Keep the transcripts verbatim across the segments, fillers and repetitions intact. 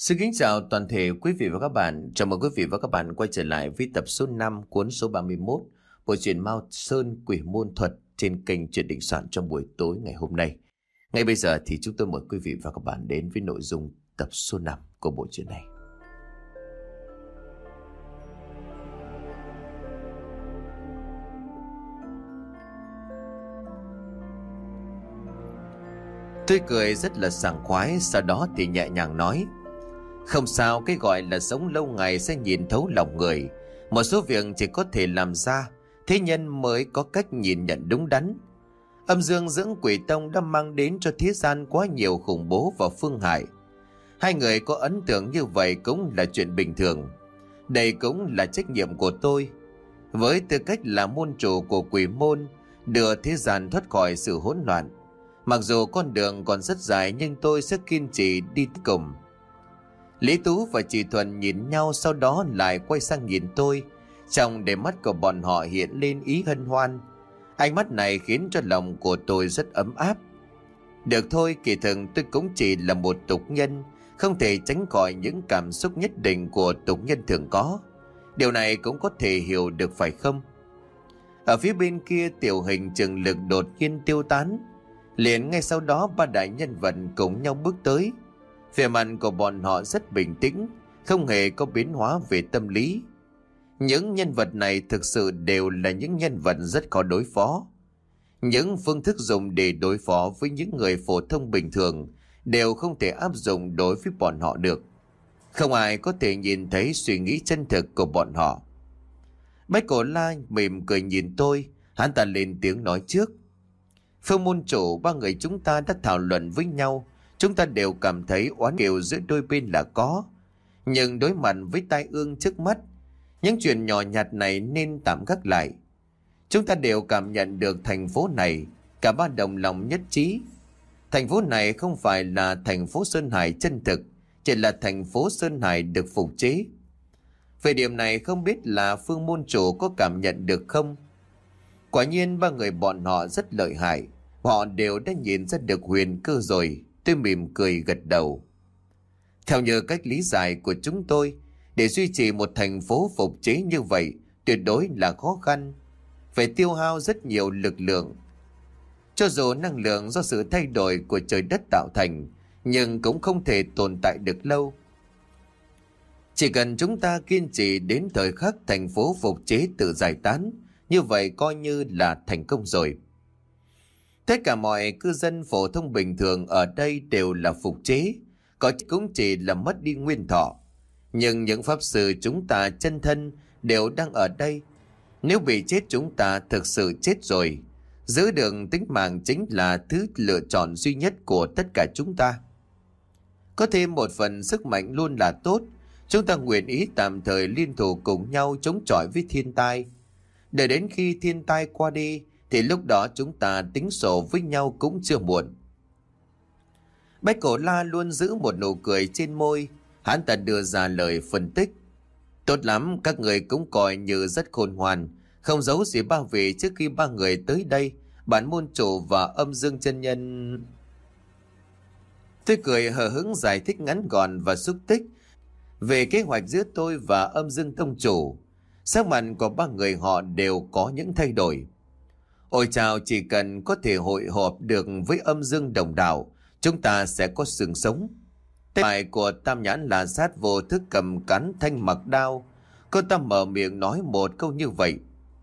Xin kính chào toàn thể quý vị và các bạn. Chào mừng quý vị và các bạn quay trở lại với tập số năm cuốn số ba mươi mốt bộ truyện Mao Sơn Quỷ Môn Thuật trên kênh Truyện Định Soạn trong buổi tối ngày hôm nay. Ngay bây giờ thì chúng tôi mời quý vị và các bạn đến với nội dung tập số năm của bộ truyện này. Tôi cười rất là sảng khoái, sau đó thì nhẹ nhàng nói: không sao, cái gọi là sống lâu ngày sẽ nhìn thấu lòng người. Một số việc chỉ có thể làm ra thế nhân mới có cách nhìn nhận đúng đắn. Âm dương dưỡng quỷ tông đã mang đến cho thế gian quá nhiều khủng bố và phương hại. Hai người có ấn tượng như vậy cũng là chuyện bình thường. Đây cũng là trách nhiệm của tôi, với tư cách là môn chủ của quỷ môn, đưa thế gian thoát khỏi sự hỗn loạn. Mặc dù con đường còn rất dài, nhưng tôi sẽ kiên trì đi tới cùng. Lý Tú và chị Thuần nhìn nhau, sau đó lại quay sang nhìn tôi. Trong đôi mắt của bọn họ hiện lên ý hân hoan. Ánh mắt này khiến cho lòng của tôi rất ấm áp. Được thôi, kỳ thực tôi cũng chỉ là một tục nhân, không thể tránh khỏi những cảm xúc nhất định của tục nhân thường có. Điều này cũng có thể hiểu được phải không? Ở phía bên kia, tiểu hình trường lực đột nhiên tiêu tán. Liền ngay sau đó, ba đại nhân vật cùng nhau bước tới. Vẻ mặt của bọn họ rất bình tĩnh, không hề có biến hóa về tâm lý. Những nhân vật này thực sự đều là những nhân vật rất khó đối phó. Những phương thức dùng để đối phó với những người phổ thông bình thường đều không thể áp dụng đối với bọn họ được. Không ai có thể nhìn thấy suy nghĩ chân thực của bọn họ. Bách Cổ La mỉm cười nhìn tôi, hắn ta lên tiếng nói trước: Phương môn chủ, ba người chúng ta đã thảo luận với nhau. Chúng ta đều cảm thấy oán kiều giữa đôi bên là có. Nhưng đối mặt với tai ương trước mắt, những chuyện nhỏ nhặt này nên tạm gác lại. Chúng ta đều cảm nhận được thành phố này, cả ba đồng lòng nhất trí. Thành phố này không phải là thành phố Sơn Hải chân thực, chỉ là thành phố Sơn Hải được phục chế. Về điểm này không biết là Phương môn chủ có cảm nhận được không? Quả nhiên ba người bọn họ rất lợi hại. Họ đều đã nhìn ra được huyền cơ rồi. Tôi mỉm cười gật đầu. Theo như cách lý giải của chúng tôi, để duy trì một thành phố phục chế như vậy tuyệt đối là khó khăn, phải tiêu hao rất nhiều lực lượng. Cho dù năng lượng do sự thay đổi của trời đất tạo thành, nhưng cũng không thể tồn tại được lâu. Chỉ cần chúng ta kiên trì đến thời khắc thành phố phục chế tự giải tán, như vậy coi như là thành công rồi. Tất cả mọi cư dân phổ thông bình thường ở đây đều là phục chế, có cũng chỉ là mất đi nguyên thọ. Nhưng những pháp sư chúng ta chân thân đều đang ở đây. Nếu bị chết chúng ta thực sự chết rồi. Giữ được tính mạng chính là thứ lựa chọn duy nhất của tất cả chúng ta. Có thêm một phần sức mạnh luôn là tốt. Chúng ta nguyện ý tạm thời liên thủ cùng nhau chống chọi với thiên tai. Để đến khi thiên tai qua đi, thì lúc đó chúng ta tính sổ với nhau cũng chưa muộn. Bách Cổ La luôn giữ một nụ cười trên môi. Hắn ta đưa ra lời phân tích: tốt lắm, các người cũng coi như rất khôn ngoan, không giấu gì ba vị. Trước khi ba người tới đây, bản môn chủ và âm dương chân nhân... Tôi cười hờ hững giải thích ngắn gọn và xúc tích về kế hoạch giữa tôi và âm dương tông chủ. Sắc mặt của ba người họ đều có những thay đổi. Ôi chào, chỉ cần có thể hội họp được với âm dương đồng đạo, chúng ta sẽ có xương sống. Tay phải của Tam Nhãn là sát vô thức cầm cán thanh mặc đao. Cô ta mở miệng nói một câu như vậy.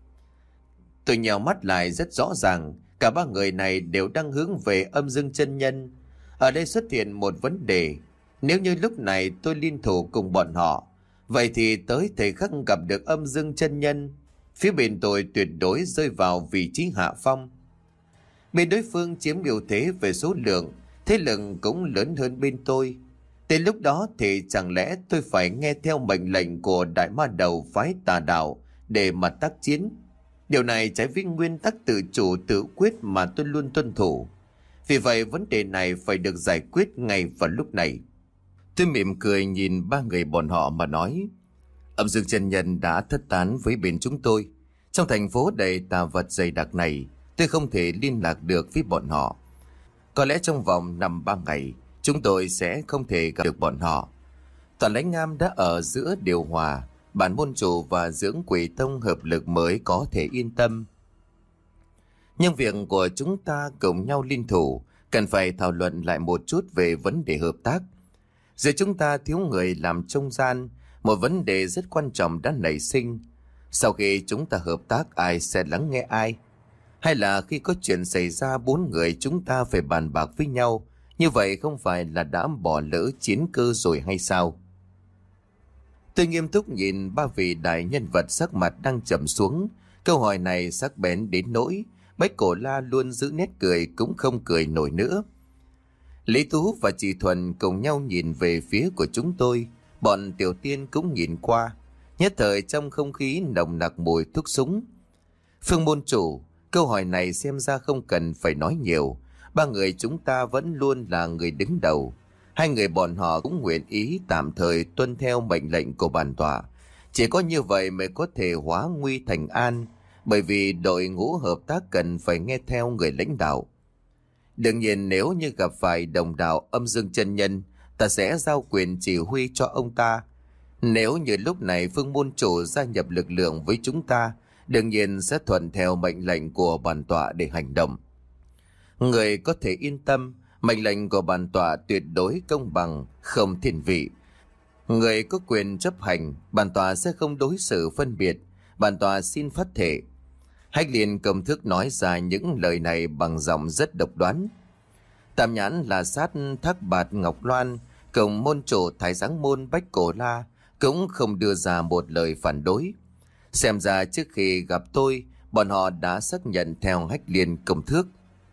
Tôi nhèo mắt lại rất rõ ràng, cả ba người này đều đang hướng về âm dương chân nhân. Ở đây xuất hiện một vấn đề. Nếu như lúc này tôi liên thủ cùng bọn họ, vậy thì tới thời khắc gặp được âm dương chân nhân, phía bên tôi tuyệt đối rơi vào vị trí hạ phong. Bên đối phương chiếm ưu thế về số lượng, thế lực cũng lớn hơn bên tôi. Tới lúc đó thì chẳng lẽ tôi phải nghe theo mệnh lệnh của đại ma đầu phái Tà Đạo để mà tác chiến? Điều này trái với nguyên tắc tự chủ tự quyết mà tôi luôn tuân thủ. Vì vậy vấn đề này phải được giải quyết ngay vào lúc này. Tôi mỉm cười nhìn ba người bọn họ mà nói: âm dương chân nhân đã thất tán với bên chúng tôi. Trong thành phố đầy tà vật dày đặc này, tôi không thể liên lạc được với bọn họ. Có lẽ trong vòng năm ba ngày, chúng tôi sẽ không thể gặp được bọn họ. Toàn Lãnh Am đã ở giữa điều hòa, bản môn chủ và dưỡng quỷ tông hợp lực mới có thể yên tâm. Nhưng việc của chúng ta cùng nhau liên thủ, cần phải thảo luận lại một chút về vấn đề hợp tác. Giữa chúng ta thiếu người làm trung gian, một vấn đề rất quan trọng đã nảy sinh. Sau khi chúng ta hợp tác, ai sẽ lắng nghe ai? Hay là khi có chuyện xảy ra, bốn người chúng ta phải bàn bạc với nhau, như vậy không phải là đã bỏ lỡ chiến cơ rồi hay sao? Tôi nghiêm túc nhìn ba vị đại nhân vật sắc mặt đang trầm xuống. Câu hỏi này sắc bén đến nỗi Bách Cổ La luôn giữ nét cười cũng không cười nổi nữa. Lý Tú và chị Thuần cùng nhau nhìn về phía của chúng tôi. Bọn Tiểu Tiên cũng nhìn qua. Nhất thời trong không khí nồng nặc mùi thuốc súng. Phương môn chủ, câu hỏi này xem ra không cần phải nói nhiều. Ba người chúng ta vẫn luôn là người đứng đầu. Hai người bọn họ cũng nguyện ý tạm thời tuân theo mệnh lệnh của bản tọa. Chỉ có như vậy mới có thể hóa nguy thành an, bởi vì đội ngũ hợp tác cần phải nghe theo người lãnh đạo. Đương nhiên nếu như gặp phải đồng đạo Âm Dương chân nhân, ta sẽ giao quyền chỉ huy cho ông ta. Nếu như lúc này Phương môn chủ gia nhập lực lượng với chúng ta, đương nhiên sẽ thuận theo mệnh lệnh của bản tọa để hành động. Người có thể yên tâm, mệnh lệnh của bản tọa tuyệt đối công bằng, không thiên vị. Người có quyền chấp hành, bản tọa sẽ không đối xử phân biệt. Bản tọa xin phát thệ. Hách Liên Công Thức nói ra những lời này bằng giọng rất độc đoán. Tam Nhãn là sát Thác Bạt Ngọc Loan cùng môn chủ Thái Giáng Môn Bách Cổ La cũng không đưa ra một lời phản đối. Xem ra trước khi gặp tôi, bọn họ đã xác nhận theo Hách Liên Công Thức.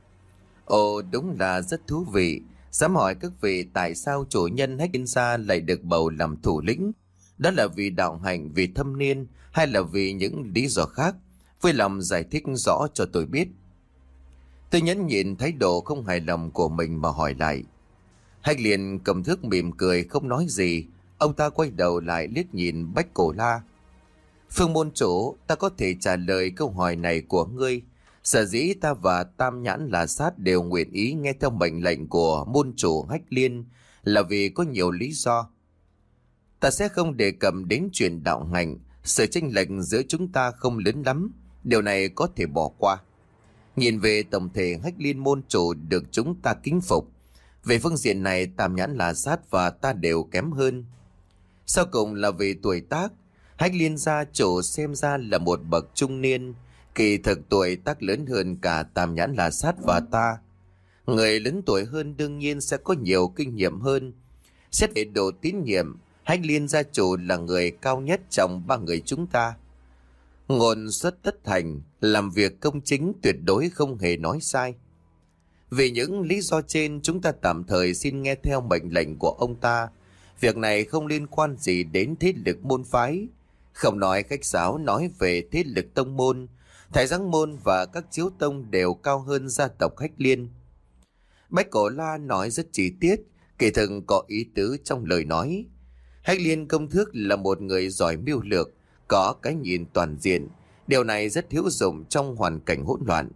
Ồ, đúng là rất thú vị. Dám hỏi các vị tại sao chủ nhân Hách Liên Gia lại được bầu làm thủ lĩnh? Đó là vì đạo hạnh, vì thâm niên, hay là vì những lý do khác? Vui lòng giải thích rõ cho tôi biết. Tôi nhẫn nhịn thái độ không hài lòng của mình mà hỏi lại. Hách Liên Cầm Thước mỉm cười không nói gì. Ông ta quay đầu lại liếc nhìn Bách Cổ La. Phương môn chủ, ta có thể trả lời câu hỏi này của ngươi. Sở dĩ ta và Tam Nhãn là sát đều nguyện ý nghe theo mệnh lệnh của môn chủ Hách Liên là vì có nhiều lý do. Ta sẽ không đề cập đến chuyện đạo hành. Sự chênh lệch giữa chúng ta không lớn lắm, điều này có thể bỏ qua. Nhìn về tổng thể, Hách Liên môn chủ được chúng ta kính phục. Về phương diện này, Tam Nhãn là sát và ta đều kém hơn. Sau cùng là về tuổi tác, Hách Liên gia chủ xem ra là một bậc trung niên, kỳ thực tuổi tác lớn hơn cả Tam Nhãn là sát và ta. Người lớn tuổi hơn đương nhiên sẽ có nhiều kinh nghiệm hơn. Xét về độ tín nhiệm, Hách Liên gia chủ là người cao nhất trong ba người chúng ta. Ngôn xuất tất thành, làm việc công chính, tuyệt đối không hề nói sai. Vì những lý do trên, chúng ta tạm thời xin nghe theo mệnh lệnh của ông ta. Việc này không liên quan gì đến thế lực môn phái. Không nói khách sáo, nói về thế lực tông môn, Thái Giáng Môn và các chiếu tông đều cao hơn gia tộc Hách Liên. Bách Cổ La nói rất chi tiết, kỳ thực có ý tứ trong lời nói. Hách Liên Công Thức là một người giỏi mưu lược, có cái nhìn toàn diện. Điều này rất hữu dụng trong hoàn cảnh hỗn loạn.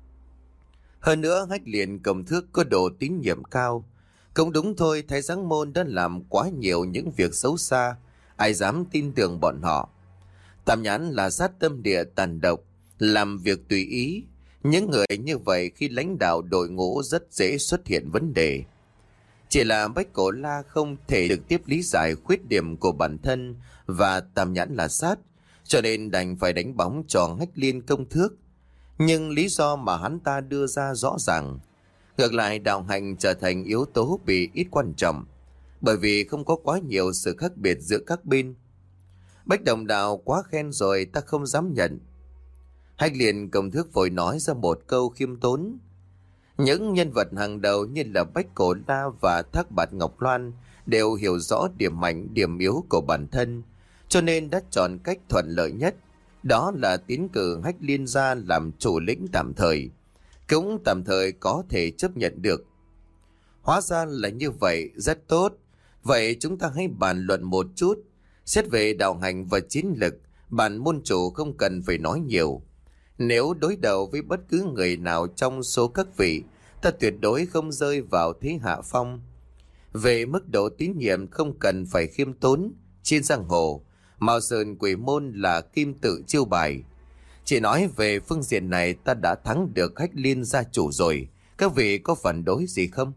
Hơn nữa, Hách Liên Công Thức có độ tín nhiệm cao. Cũng đúng thôi, Thái Giáng Môn đã làm quá nhiều những việc xấu xa, ai dám tin tưởng bọn họ. Tam Nhãn là sát tâm địa tàn độc, làm việc tùy ý. Những người như vậy khi lãnh đạo đội ngũ rất dễ xuất hiện vấn đề. Chỉ là Bách Cổ La không thể trực tiếp lý giải khuyết điểm của bản thân và Tam Nhãn là sát, cho nên đành phải đánh bóng cho Hách Liên Công Thức. Nhưng lý do mà hắn ta đưa ra rõ ràng. Ngược lại, đạo hành trở thành yếu tố bị ít quan trọng, bởi vì không có quá nhiều sự khác biệt giữa các bên. Bách Đồng Đạo quá khen rồi, ta không dám nhận. Hách Liên Công Thức vội nói ra một câu khiêm tốn. Những nhân vật hàng đầu như là Bách Cổ La và Thác Bạt Ngọc Loan đều hiểu rõ điểm mạnh, điểm yếu của bản thân, cho nên đã chọn cách thuận lợi nhất, đó là tiến cử Hách Liên gia làm chủ lĩnh tạm thời, cũng tạm thời có thể chấp nhận được. Hóa ra là như vậy, rất tốt. Vậy chúng ta hãy bàn luận một chút. Xét về đạo hành và chiến lực, bản môn chủ không cần phải nói nhiều. Nếu đối đầu với bất cứ người nào trong số các vị, ta tuyệt đối không rơi vào thế hạ phong. Về mức độ tín nhiệm không cần phải khiêm tốn. Trên giang hồ, Mao Sơn Quỷ Môn là kim tự chiêu bài. Chỉ nói về phương diện này ta đã thắng được Hách Liên gia chủ rồi. Các vị có phản đối gì không?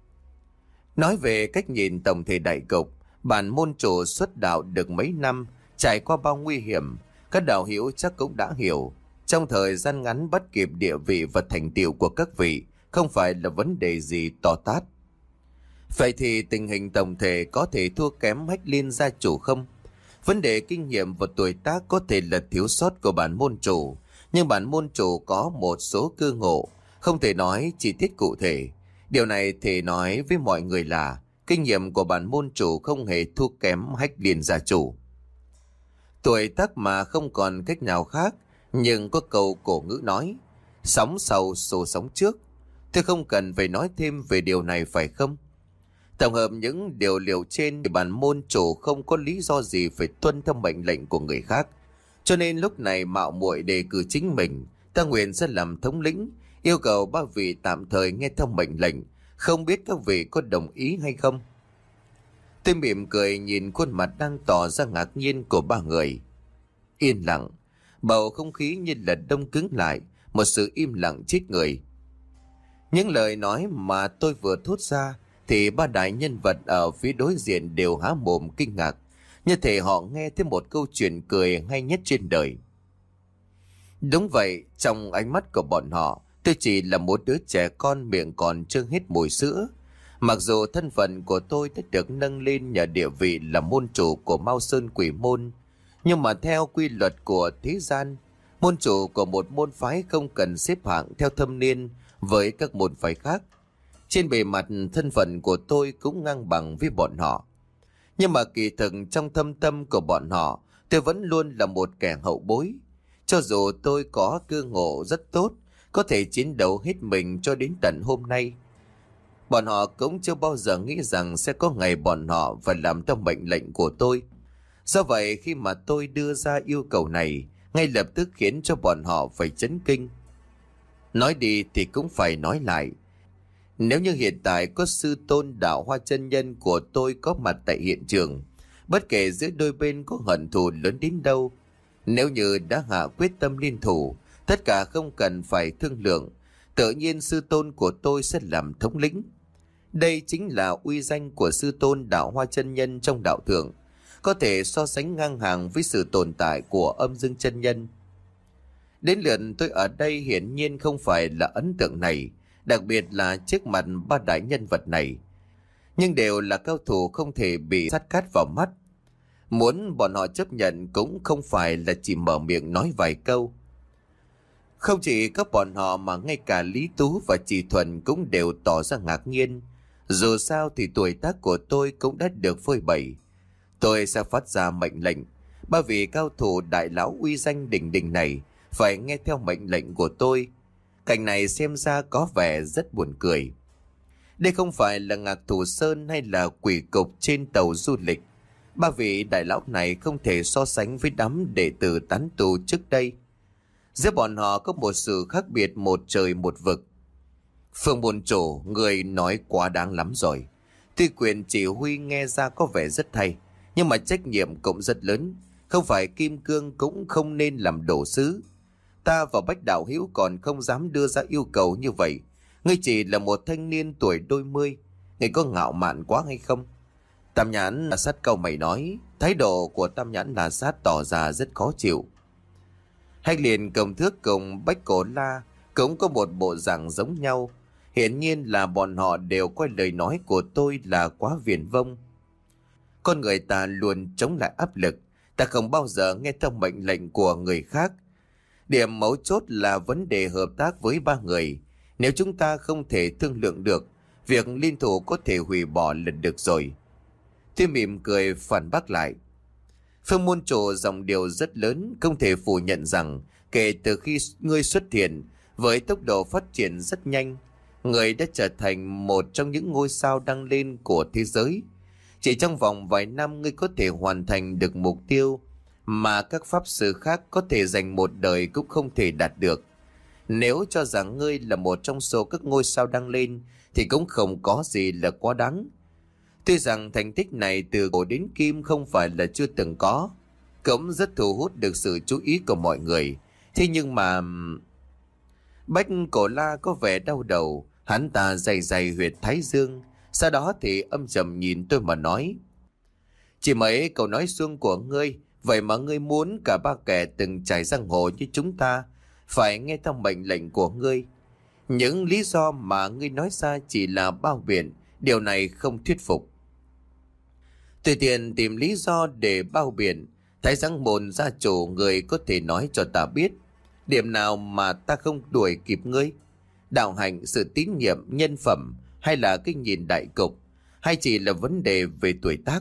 Nói về cách nhìn tổng thể đại cục, bản môn chủ xuất đạo được mấy năm, trải qua bao nguy hiểm, các đạo hữu chắc cũng đã hiểu. Trong thời gian ngắn bắt kịp địa vị và thành tựu của các vị không phải là vấn đề gì to tát. Vậy thì tình hình tổng thể có thể thua kém Hách Liên gia chủ không? Vấn đề kinh nghiệm và tuổi tác có thể là thiếu sót của bản môn chủ, nhưng bản môn chủ có một số cơ ngộ, không thể nói chi tiết cụ thể. Điều này thể nói với mọi người là kinh nghiệm của bản môn chủ không hề thua kém Hách Liên gia chủ. Tuổi tác mà không còn cách nào khác, nhưng có câu cổ ngữ nói, sóng sau xô sóng trước. Tôi không cần phải nói thêm về điều này phải không? Tổng hợp những điều liệu trên thì bản môn chủ không có lý do gì phải tuân theo mệnh lệnh của người khác. Cho nên lúc này mạo muội đề cử chính mình, ta nguyện sẽ làm thống lĩnh, yêu cầu ba vị tạm thời nghe theo mệnh lệnh, không biết các vị có đồng ý hay không? Tôi mỉm cười nhìn khuôn mặt đang tỏ ra ngạc nhiên của ba người. Yên lặng, bầu không khí như là đông cứng lại, một sự im lặng chết người. Những lời nói mà tôi vừa thốt ra thì ba đại nhân vật ở phía đối diện đều há mồm kinh ngạc, như thể họ nghe thấy một câu chuyện cười hay nhất trên đời. Đúng vậy, trong ánh mắt của bọn họ, tôi chỉ là một đứa trẻ con miệng còn chưa hết mùi sữa. Mặc dù thân phận của tôi đã được nâng lên nhờ địa vị là môn chủ của Mao Sơn Quỷ Môn, nhưng mà theo quy luật của thế gian, môn chủ của một môn phái không cần xếp hạng theo thâm niên với các môn phái khác. Trên bề mặt, thân phận của tôi cũng ngang bằng với bọn họ. Nhưng mà kỳ thực trong thâm tâm của bọn họ, tôi vẫn luôn là một kẻ hậu bối. Cho dù tôi có cơ ngộ rất tốt, có thể chiến đấu hết mình cho đến tận hôm nay, bọn họ cũng chưa bao giờ nghĩ rằng sẽ có ngày bọn họ phải làm theo mệnh lệnh của tôi. Do vậy khi mà tôi đưa ra yêu cầu này, ngay lập tức khiến cho bọn họ phải chấn kinh. Nói đi thì cũng phải nói lại. Nếu như hiện tại có sư tôn Đạo Hoa chân nhân của tôi có mặt tại hiện trường, bất kể giữa đôi bên có hận thù lớn đến đâu, nếu như đã hạ quyết tâm liên thủ, tất cả không cần phải thương lượng, tự nhiên sư tôn của tôi sẽ làm thống lĩnh. Đây chính là uy danh của sư tôn Đạo Hoa chân nhân trong đạo thượng, có thể so sánh ngang hàng với sự tồn tại của Âm Dương chân nhân. Đến lượt tôi ở đây hiển nhiên không phải là ấn tượng này, đặc biệt là trước mặt ba đại nhân vật này, nhưng đều là cao thủ không thể bị sát cát vào mắt. Muốn bọn họ chấp nhận cũng không phải là chỉ mở miệng nói vài câu. Không chỉ các bọn họ mà ngay cả Lý Tú và Chỉ Thuần cũng đều tỏ ra ngạc nhiên. Dù sao thì tuổi tác của tôi cũng đã được phơi bày. Tôi sẽ phát ra mệnh lệnh, ba vị cao thủ đại lão uy danh đỉnh đỉnh này phải nghe theo mệnh lệnh của tôi. Cảnh này xem ra có vẻ rất buồn cười. Đây không phải là Ngạc Thủ Sơn hay là quỷ cục trên tàu du lịch. Ba vị đại lão này không thể so sánh với đám đệ tử tán tu trước đây. Giữa bọn họ có một sự khác biệt một trời một vực. Phương môn chủ, người nói quá đáng lắm rồi. Tuy quyền chỉ huy nghe ra có vẻ rất hay, nhưng mà trách nhiệm cũng rất lớn. Không phải kim cương cũng không nên làm đổ sứ. Ta và Bách đạo hữu còn không dám đưa ra yêu cầu như vậy. Ngươi chỉ là một thanh niên tuổi đôi mươi, ngươi có ngạo mạn quá hay không? Tam Nhãn là sát câu mày nói. Thái độ của Tam Nhãn là sát tỏ ra rất khó chịu. Hách Liên Cầm Thước cùng Bách Cổ La cũng có một bộ dạng giống nhau. Hiển nhiên là bọn họ đều coi lời nói của tôi là quá viển vông. Con người ta luôn chống lại áp lực, ta không bao giờ nghe theo mệnh lệnh của người khác. Điểm mấu chốt là vấn đề hợp tác với ba người. Nếu chúng ta không thể thương lượng được, việc liên thủ có thể hủy bỏ là được rồi. Tôi mỉm cười phản bác lại. Phương môn chủ dòng điều rất lớn, không thể phủ nhận rằng kể từ khi ngươi xuất hiện với tốc độ phát triển rất nhanh, người đã trở thành một trong những ngôi sao đăng lên của thế giới. Chỉ trong vòng vài năm ngươi có thể hoàn thành được mục tiêu mà các pháp sư khác có thể dành một đời cũng không thể đạt được. Nếu cho rằng ngươi là một trong số các ngôi sao đăng lên thì cũng không có gì là quá đáng. Tuy rằng thành tích này từ cổ đến kim không phải là chưa từng có, cũng rất thu hút được sự chú ý của mọi người. Thế nhưng mà... Bách Cổ La có vẻ đau đầu, hắn ta dày dày huyệt thái dương, sau đó thì âm trầm nhìn tôi mà nói: Chỉ mấy câu nói suông của ngươi, vậy mà ngươi muốn cả ba kẻ từng trải giang hồ như chúng ta phải nghe theo mệnh lệnh của ngươi. Những lý do mà ngươi nói ra chỉ là bao biện, điều này không thuyết phục. Tùy tiện tìm lý do để bao biện, Thái Giang Môn gia chủ người có thể nói cho ta biết điểm nào mà ta không đuổi kịp ngươi? Đạo hạnh, sự tín nhiệm, nhân phẩm, hay là cái nhìn đại cục, hay chỉ là vấn đề về tuổi tác?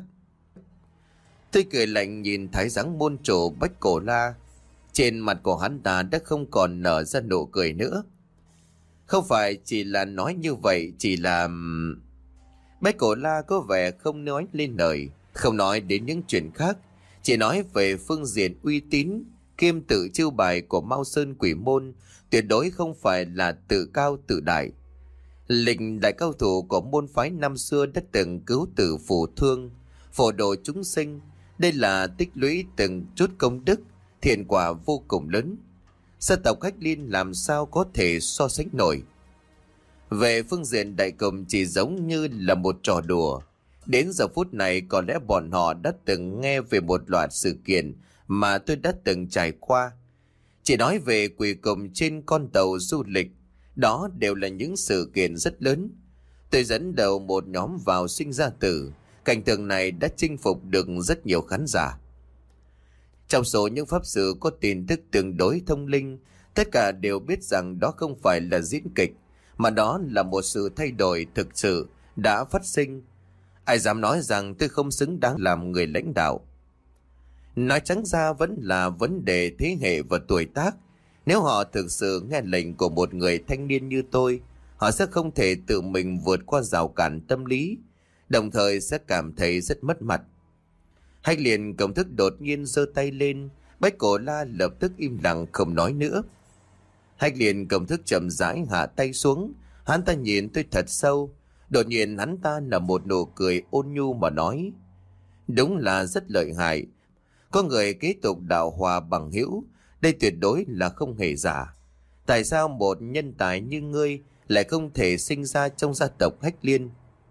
Tôi cười lạnh nhìn Thái Giang Môn chủ Bách Cổ La. Trên mặt của hắn ta đã không còn nở ra nụ cười nữa. Không phải chỉ là nói như vậy, chỉ là... Bách Cổ La có vẻ không nói lên lời, không nói đến những chuyện khác, chỉ nói về phương diện uy tín kiêm tự chiêu bài của Mao Sơn Quỷ Môn tuyệt đối không phải là tự cao tự đại. Lịch đại cao thủ của môn phái năm xưa đã từng cứu tử phù thương, phổ độ chúng sinh. Đây là tích lũy từng chút công đức, thiện quả vô cùng lớn. Gia tộc Hách Liên làm sao có thể so sánh nổi. Về phương diện đại cục chỉ giống như là một trò đùa. Đến giờ phút này có lẽ bọn họ đã từng nghe về một loạt sự kiện mà tôi đã từng trải qua. Chỉ nói về quỷ cục trên con tàu du lịch, đó đều là những sự kiện rất lớn. Tôi dẫn đầu một nhóm vào sinh ra tử. Cảnh tượng này đã chinh phục được rất nhiều khán giả. Trong số những pháp sư có tin tức tương đối thông linh, tất cả đều biết rằng đó không phải là diễn kịch, mà đó là một sự thay đổi thực sự đã phát sinh. Ai dám nói rằng tôi không xứng đáng làm người lãnh đạo? Nói trắng ra vẫn là vấn đề thế hệ và tuổi tác. Nếu họ thực sự nghe lệnh của một người thanh niên như tôi, họ sẽ không thể tự mình vượt qua rào cản tâm lý, đồng thời sẽ cảm thấy rất mất mặt. Hách Liên Công Thức đột nhiên giơ tay lên, Bách Cổ La lập tức im lặng không nói nữa. Hách Liên Công Thức chậm rãi hạ tay xuống, hắn ta nhìn tôi thật sâu, đột nhiên hắn ta nở một nụ cười ôn nhu mà nói: Đúng là rất lợi hại, có người kế tục đạo hòa bằng hữu, đây tuyệt đối là không hề giả. Tại sao một nhân tài như ngươi lại không thể sinh ra trong gia tộc Hách Liên?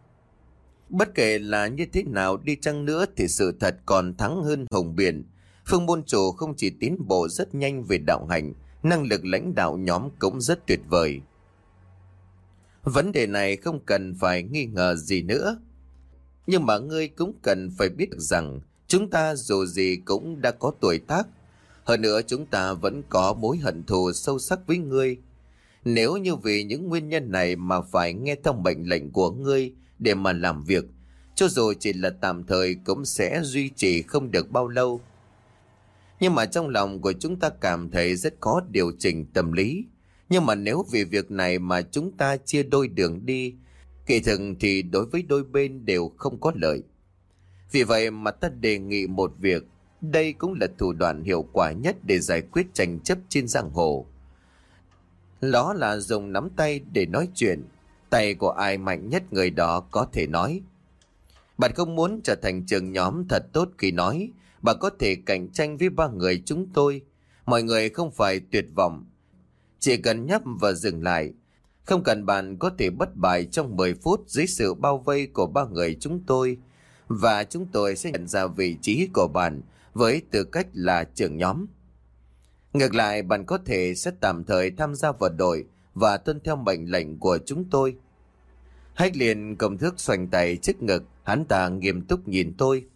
Bất kể là như thế nào đi chăng nữa thì sự thật còn thắng hơn hùng biện. Phương môn chủ không chỉ tiến bộ rất nhanh về đạo hành, năng lực lãnh đạo nhóm cũng rất tuyệt vời. Vấn đề này không cần phải nghi ngờ gì nữa. Nhưng mà ngươi cũng cần phải biết được rằng chúng ta dù gì cũng đã có tuổi tác. Hơn nữa chúng ta vẫn có mối hận thù sâu sắc với ngươi. Nếu như vì những nguyên nhân này mà phải nghe theo mệnh lệnh của ngươi để mà làm việc, cho dù chỉ là tạm thời cũng sẽ duy trì không được bao lâu. Nhưng mà trong lòng của chúng ta cảm thấy rất khó điều chỉnh tâm lý. Nhưng mà nếu vì việc này mà chúng ta chia đôi đường đi, kỳ thực thì đối với đôi bên đều không có lợi. Vì vậy mà ta đề nghị một việc, đây cũng là thủ đoạn hiệu quả nhất để giải quyết tranh chấp trên giang hồ. Đó là dùng nắm tay để nói chuyện. Tay của ai mạnh nhất người đó có thể nói. Bạn không muốn trở thành trưởng nhóm thật tốt khi nói, bạn có thể cạnh tranh với ba người chúng tôi. Mọi người không phải tuyệt vọng, chỉ cần nhấp và dừng lại. Không cần bạn có thể bất bại trong mười phút dưới sự bao vây của ba người chúng tôi, và chúng tôi sẽ nhận ra vị trí của bạn với tư cách là trưởng nhóm. Ngược lại, bạn có thể sẽ tạm thời tham gia vào đội và tuân theo mệnh lệnh của chúng tôi. Hách Liên Công Thức xoành tay trước ngực, hắn ta nghiêm túc nhìn tôi.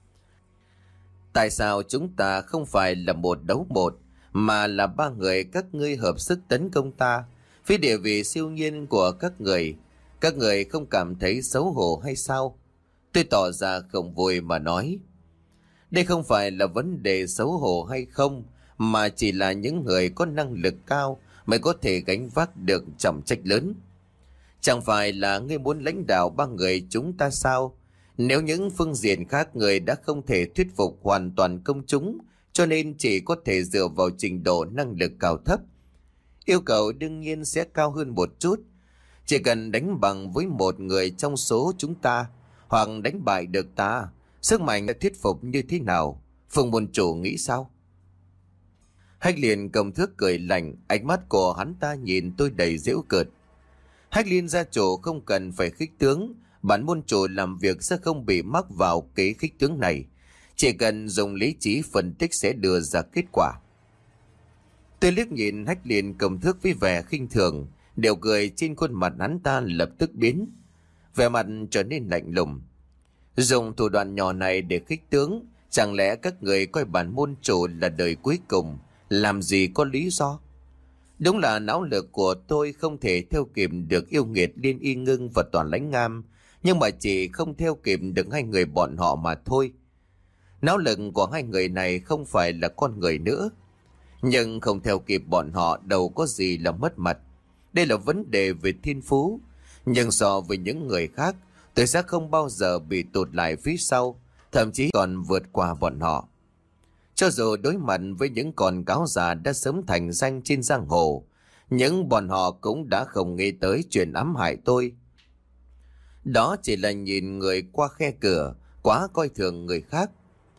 Tại sao chúng ta không phải là một đấu một, mà là ba người các ngươi hợp sức tấn công ta? Với địa vị siêu nhiên của các người, các người không cảm thấy xấu hổ hay sao? Tôi tỏ ra không vui mà nói. Đây không phải là vấn đề xấu hổ hay không, mà chỉ là những người có năng lực cao mới có thể gánh vác được trọng trách lớn. Chẳng phải là ngươi muốn lãnh đạo ba người chúng ta sao? Nếu những phương diện khác người đã không thể thuyết phục hoàn toàn công chúng, cho nên chỉ có thể dựa vào trình độ năng lực cao thấp. Yêu cầu đương nhiên sẽ cao hơn một chút. Chỉ cần đánh bằng với một người trong số chúng ta, hoặc đánh bại được ta. Sức mạnh đã thuyết phục như thế nào? Phương môn chủ nghĩ sao? Hách Liên cầm thước cười lạnh, ánh mắt của hắn ta nhìn tôi đầy giễu cợt. Hách Liên gia chủ không cần phải khích tướng, bản môn chủ làm việc sẽ không bị mắc vào kế khích tướng này. Chỉ cần dùng lý trí phân tích sẽ đưa ra kết quả. Tôi liếc nhìn Hách Liên cầm thước với vẻ khinh thường, đều cười trên khuôn mặt hắn ta lập tức biến. Vẻ mặt trở nên lạnh lùng. Dùng thủ đoạn nhỏ này để khích tướng, chẳng lẽ các người coi bản môn chủ là đời cuối cùng, làm gì có lý do? Đúng là não lực của tôi không thể theo kịp được yêu nghiệt Liên Y Ngưng và Toàn Lãnh Ngam, nhưng mà chỉ không theo kịp được hai người bọn họ mà thôi. Não lực của hai người này không phải là con người nữa, nhưng không theo kịp bọn họ đâu có gì là mất mặt. Đây là vấn đề về thiên phú, nhưng so với những người khác, tôi sẽ không bao giờ bị tụt lại phía sau, thậm chí còn vượt qua bọn họ. Cho dù đối mặt với những con cáo già đã sớm thành danh trên giang hồ, nhưng bọn họ cũng đã không nghĩ tới chuyện ám hại tôi. Đó chỉ là nhìn người qua khe cửa, quá coi thường người khác.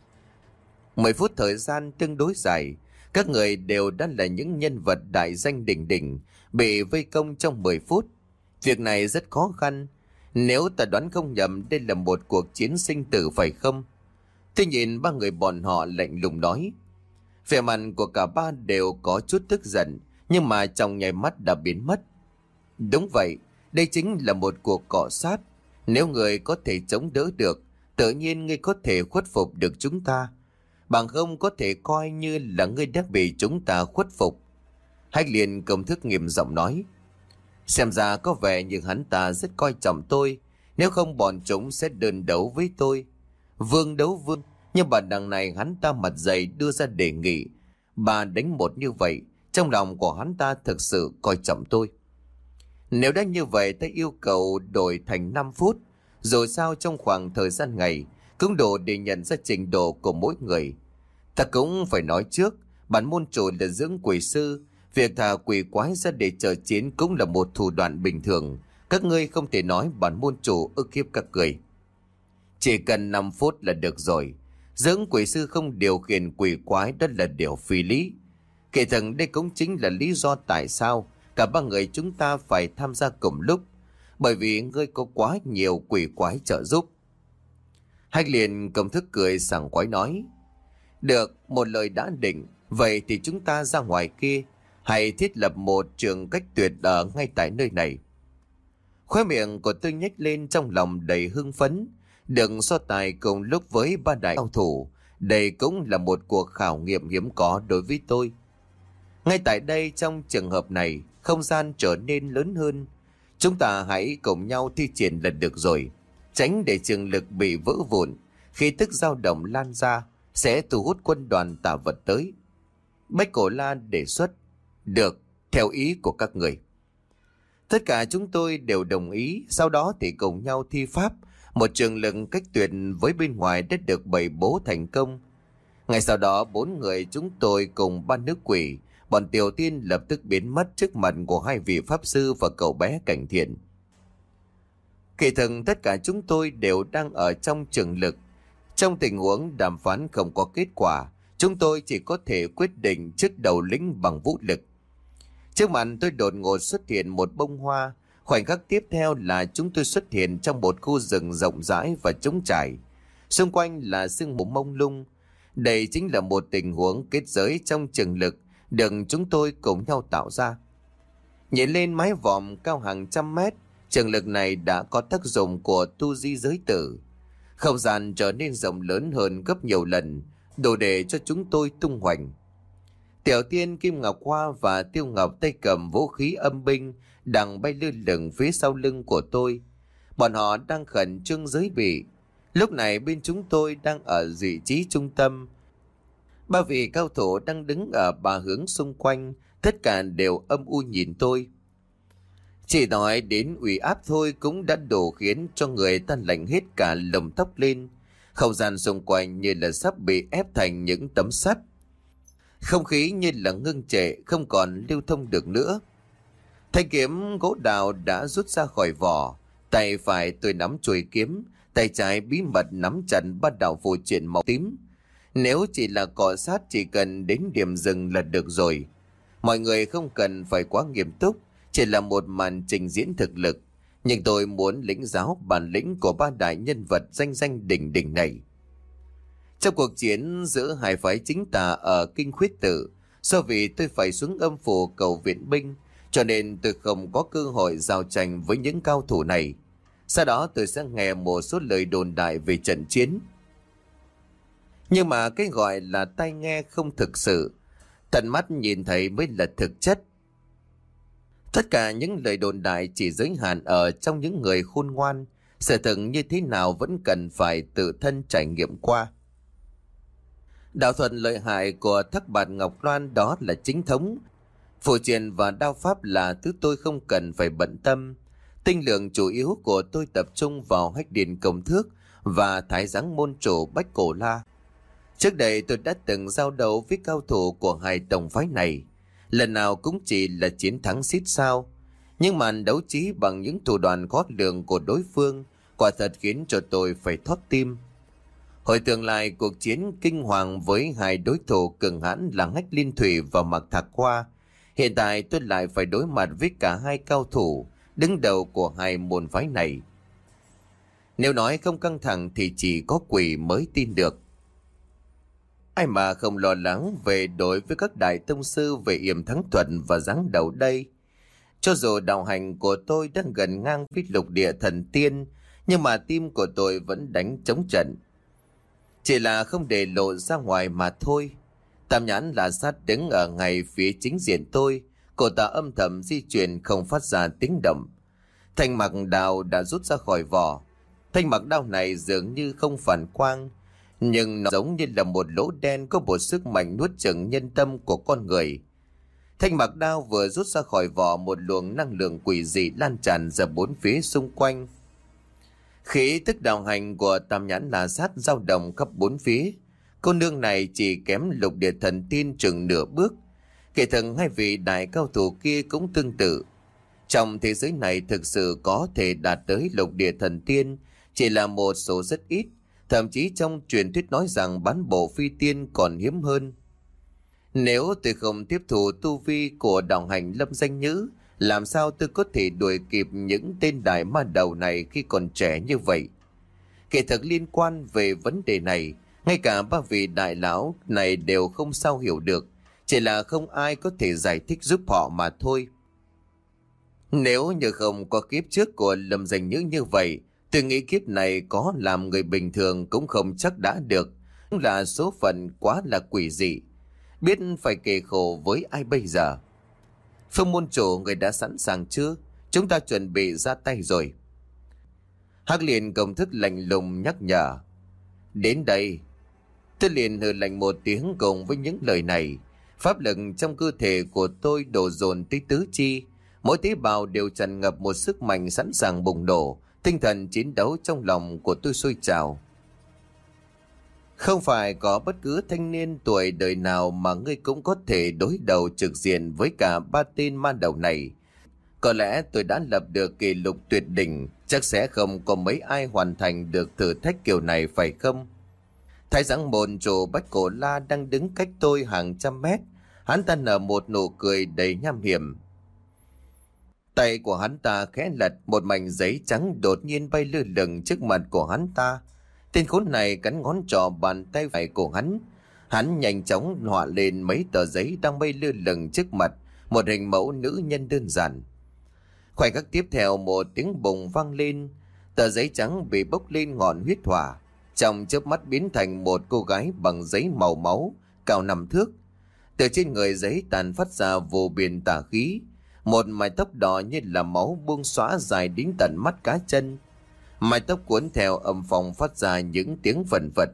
Mười phút thời gian tương đối dài, các người đều đã là những nhân vật đại danh đỉnh đỉnh, bị vây công trong mười phút. Việc này rất khó khăn. Nếu ta đoán không nhầm, đây là một cuộc chiến sinh tử phải không? Tôi nhìn ba người bọn họ lạnh lùng nói. Vẻ mặt của cả ba đều có chút tức giận, nhưng mà trong nháy mắt đã biến mất. Đúng vậy, đây chính là một cuộc cọ sát. Nếu người có thể chống đỡ được, tự nhiên ngươi có thể khuất phục được chúng ta. Bằng không có thể coi như là ngươi đã bị chúng ta khuất phục. Hách Liên công thức nghiêm giọng nói. Xem ra có vẻ như hắn ta rất coi trọng tôi, nếu không bọn chúng sẽ đơn đấu với tôi. Vương đấu vương, nhưng bà đằng này hắn ta mặt dày đưa ra đề nghị. Bà đánh một như vậy, trong lòng của hắn ta thực sự coi trọng tôi. Nếu đã như vậy, ta yêu cầu đổi thành năm phút, rồi sao trong khoảng thời gian ngày, cũng đủ để nhận ra trình độ của mỗi người. Ta cũng phải nói trước, bản môn chủ là dưỡng quỷ sư, việc thả quỷ quái ra để chờ chiến cũng là một thủ đoạn bình thường. Các ngươi không thể nói bản môn chủ ức hiếp các người. Chỉ cần năm phút là được rồi. Dưỡng quỷ sư không điều khiển quỷ quái, đó là điều phi lý. Kể thần đây cũng chính là lý do tại sao cả ba người chúng ta phải tham gia cùng lúc, bởi vì ngươi có quá nhiều quỷ quái trợ giúp. Hách Liên công thức cười sảng khoái nói. Được, một lời đã định. Vậy thì chúng ta ra ngoài kia, hãy thiết lập một trường cách tuyệt ở ngay tại nơi này. Khóe miệng của tôi nhếch lên trong lòng đầy hưng phấn. Đừng so tài cùng lúc với ba đại cao thủ, đây cũng là một cuộc khảo nghiệm hiếm có đối với tôi. Ngay tại đây, trong trường hợp này, không gian trở nên lớn hơn. Chúng ta hãy cùng nhau thi triển là được rồi, tránh để trường lực bị vỡ vụn. Khi tức dao động lan ra, sẽ thu hút quân đoàn tà vật tới. Bách Cổ La đề xuất. Được, theo ý của các người. Tất cả chúng tôi đều đồng ý, sau đó thì cùng nhau thi pháp. Một trường lực cách tuyệt với bên ngoài đã được bày bố thành công. Ngay sau đó, bốn người chúng tôi cùng ba nữ quỷ, bọn Tiểu Tiên lập tức biến mất trước mặt của hai vị pháp sư và cậu bé Cảnh Thiện. Kỳ thực tất cả chúng tôi đều đang ở trong trường lực. Trong tình huống đàm phán không có kết quả, chúng tôi chỉ có thể quyết định trước đầu lĩnh bằng vũ lực. Trước mặt tôi đột ngột xuất hiện một bông hoa. Khoảnh khắc tiếp theo là chúng tôi xuất hiện trong một khu rừng rộng rãi và trống trải. Xung quanh là sương mù mông lung. Đây chính là một tình huống kết giới trong trường lực được chúng tôi cùng nhau tạo ra. Nhìn lên mái vòm cao hàng trăm mét, trường lực này đã có tác dụng của tu di giới tử. Không gian trở nên rộng lớn hơn gấp nhiều lần, đủ để cho chúng tôi tung hoành. Tiểu Tiên, Kim Ngọc Hoa và Tiêu Ngọc tay cầm vũ khí âm binh đang bay lơ lửng phía sau lưng của tôi. Bọn họ đang khẩn trương giới bị. Lúc này bên chúng tôi đang ở vị trí trung tâm. Ba vị cao thủ đang đứng ở ba hướng xung quanh, tất cả đều âm u nhìn tôi. Chỉ nói đến uy áp thôi cũng đã đủ khiến cho người ta lạnh hết cả lồng tóc lên. Không gian xung quanh như là sắp bị ép thành những tấm sắt. Không khí như là ngưng trệ, không còn lưu thông được nữa. Thanh kiếm gỗ đào đã rút ra khỏi vỏ. Tay phải tôi nắm chuôi kiếm, tay trái bí mật nắm chặt bát đạo phù triện màu tím. Nếu chỉ là cọ sát, chỉ cần đến điểm dừng là được rồi. Mọi người không cần phải quá nghiêm túc, chỉ là một màn trình diễn thực lực. Nhưng tôi muốn lĩnh giáo bản lĩnh của ba đại nhân vật danh danh đỉnh đỉnh này. Trong cuộc chiến giữa hai phái chính tà ở Kinh Khuyết Tự, do vì tôi phải xuống âm phủ cầu viện binh, cho nên tôi không có cơ hội giao tranh với những cao thủ này. Sau đó tôi sẽ nghe một số lời đồn đại về trận chiến. Nhưng mà cái gọi là tai nghe không thực sự, tận mắt nhìn thấy mới là thực chất. Tất cả những lời đồn đại chỉ giới hạn ở trong những người khôn ngoan, sự thật như thế nào vẫn cần phải tự thân trải nghiệm qua. Đạo thuật lợi hại của Thác Bạt Ngọc Loan đó là chính thống. Phù triện và đao pháp là thứ tôi không cần phải bận tâm. Tinh lượng chủ yếu của tôi tập trung vào Hách Điền Công Thước và Thái Giáng môn chủ Bách Cổ La. Trước đây tôi đã từng giao đấu với cao thủ của hai tông phái này. Lần nào cũng chỉ là chiến thắng xít sao. Nhưng màn đấu trí bằng những thủ đoạn khó lường của đối phương quả thật khiến cho tôi phải thót tim. Hồi tưởng lại cuộc chiến kinh hoàng với hai đối thủ cường hãn là Hách Liên Thủy và Mạc Thạc Hoa. Hiện tại tôi lại phải đối mặt với cả hai cao thủ đứng đầu của hai môn phái này. Nếu nói không căng thẳng thì chỉ có quỷ mới tin được. Ai mà không lo lắng về đối với các đại tông sư về yểm thắng thuật và giáng đầu đây. Cho dù đạo hành của tôi đang gần ngang với lục địa thần tiên, nhưng mà tim của tôi vẫn đánh chống trận. Chỉ là không để lộ ra ngoài mà thôi. Tam Nhãn là sát đứng ở ngay phía chính diện tôi, cô ta âm thầm di chuyển không phát ra tiếng động. Thanh mặc đao đã rút ra khỏi vỏ. Thanh mặc đao này dường như không phản quang, nhưng nó giống như là một lỗ đen có một sức mạnh nuốt chửng nhân tâm của con người. Thanh mặc đao vừa rút ra khỏi vỏ, một luồng năng lượng quỷ dị lan tràn ra bốn phía xung quanh. Khí tức đạo hành của Tam Nhãn là sát dao động khắp bốn phía. Cô nương này chỉ kém lục địa thần tiên chừng nửa bước. Kể thần hai vị đại cao thủ kia cũng tương tự. Trong thế giới này thực sự có thể đạt tới lục địa thần tiên chỉ là một số rất ít. Thậm chí trong truyền thuyết nói rằng bán bộ phi tiên còn hiếm hơn. Nếu tôi không tiếp thu tu vi của đạo hành Lâm Danh Nhữ, làm sao tôi có thể đuổi kịp những tên đại ma đầu này khi còn trẻ như vậy? Kể thật liên quan về vấn đề này, ngay cả ba vị đại lão này đều không sao hiểu được, chỉ là không ai có thể giải thích giúp họ mà thôi. Nếu như không có kiếp trước của Lâm Danh Nhữ như vậy, tôi nghĩ kiếp này có làm người bình thường cũng không chắc đã được. Là số phận quá là quỷ dị, biết phải kề khổ với ai bây giờ. Phương môn chủ, người đã sẵn sàng chưa? Chúng ta chuẩn bị ra tay rồi. Hắc liền công thức lạnh lùng nhắc nhở. Đến đây. Tôi liền hừ lạnh một tiếng cùng với những lời này. Pháp lực trong cơ thể của tôi đổ dồn tới tứ chi. Mỗi tế bào đều tràn ngập một sức mạnh sẵn sàng bùng nổ. Tinh thần chiến đấu trong lòng của tôi sôi trào. Không phải có bất cứ thanh niên tuổi đời nào mà ngươi cũng có thể đối đầu trực diện với cả ba tên ma đầu này. Có lẽ tôi đã lập được kỷ lục tuyệt đỉnh, chắc sẽ không có mấy ai hoàn thành được thử thách kiểu này phải không? Thái Giáng môn chủ Bách Cổ La đang đứng cách tôi hàng trăm mét, hắn ta nở một nụ cười đầy nham hiểm. Tay của hắn ta khẽ lật, một mảnh giấy trắng đột nhiên bay lơ lửng trước mặt của hắn ta. Tên khốn này cắn ngón trỏ bàn tay phải của hắn. Hắn nhanh chóng họa lên mấy tờ giấy đang bay lơ lửng trước mặt, một hình mẫu nữ nhân đơn giản. Khoảnh khắc tiếp theo, một tiếng bùng vang lên, tờ giấy trắng bị bốc lên ngọn huyết hỏa, trong chớp mắt biến thành một cô gái bằng giấy màu máu, cao năm thước. Từ trên người giấy tàn phát ra vô biên tà khí, một mái tóc đỏ như là máu buông xõa dài đến tận mắt cá chân. Mái tóc cuốn theo âm phong phát ra những tiếng vần vật.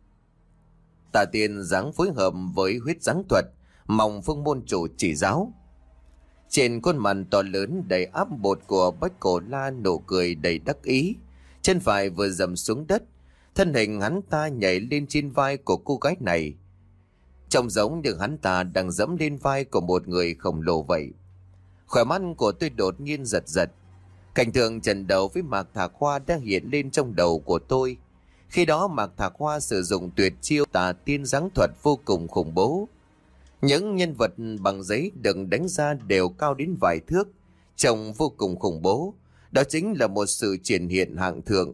Tà tiên dáng phối hợp với huyết dáng thuật, mong Phương môn chủ chỉ giáo. Trên khuôn mặt to lớn đầy áp bột của Bách Cổ La nụ cười đầy đắc ý. Chân phải vừa dầm xuống đất, thân hình hắn ta nhảy lên trên vai của cô gái này, trông giống như hắn ta đang dẫm lên vai của một người khổng lồ vậy. Khỏe mắt của tôi đột nhiên giật giật. Cảnh tượng trận đấu với Mạc Thạc Hoa đang hiện lên trong đầu của tôi. Khi đó Mạc Thạc Hoa sử dụng tuyệt chiêu tà tiên giáng thuật vô cùng khủng bố. Những nhân vật bằng giấy được đánh ra đều cao đến vài thước, trông vô cùng khủng bố. Đó chính là một sự triển hiện hạng thượng.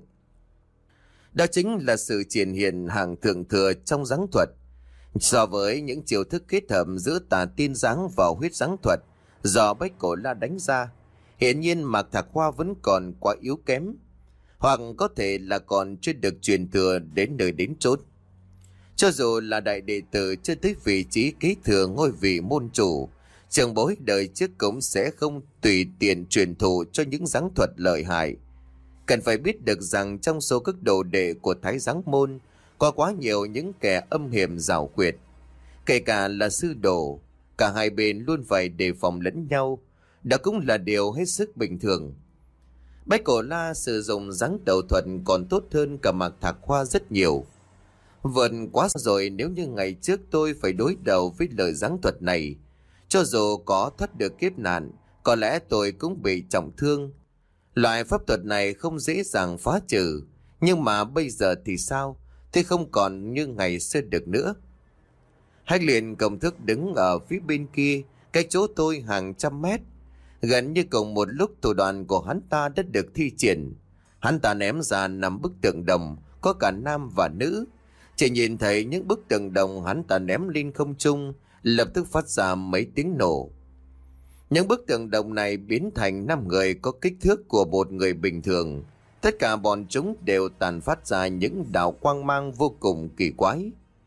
Đó chính là sự triển hiện hạng thượng thừa trong giáng thuật. So với những chiêu thức kết hợp giữa tà tiên giáng và huyết giáng thuật do Bách Cổ La đánh ra, hiển nhiên Mạc Thạc Hoa vẫn còn quá yếu kém, hoặc có thể là còn chưa được truyền thừa đến nơi đến chốn. Cho dù là đại đệ tử chưa tới vị trí kế thừa ngôi vị môn chủ, trưởng bối đời trước cũng sẽ không tùy tiện truyền thụ cho những giáng thuật lợi hại. Cần phải biết được rằng trong số các đồ đệ của Thái Giáng môn có quá nhiều những kẻ âm hiểm giảo quyệt. Kể cả là sư đồ, cả hai bên luôn phải đề phòng lẫn nhau. Đó cũng là điều hết sức bình thường. Bách Cổ La sử dụng giáng đầu thuật còn tốt hơn cả Mạc Thạc Hoa rất nhiều. Vượt quá rồi nếu như ngày trước tôi phải đối đầu với lời giáng thuật này. Cho dù có thoát được kiếp nạn, có lẽ tôi cũng bị trọng thương. Loại pháp thuật này không dễ dàng phá trừ. Nhưng mà bây giờ thì sao? Thế không còn như ngày xưa được nữa. Hách Liên công thức đứng ở phía bên kia, cách chỗ tôi hàng trăm mét. Gần như cùng một lúc thủ đoạn của hắn ta đã được thi triển. Hắn ta ném ra năm bức tượng đồng, có cả nam và nữ. Chỉ nhìn thấy những bức tượng đồng hắn ta ném lên không trung, lập tức phát ra mấy tiếng nổ. Những bức tượng đồng này biến thành năm người có kích thước của một người bình thường. Tất cả bọn chúng đều tàn phát ra những đạo quang mang vô cùng kỳ quái.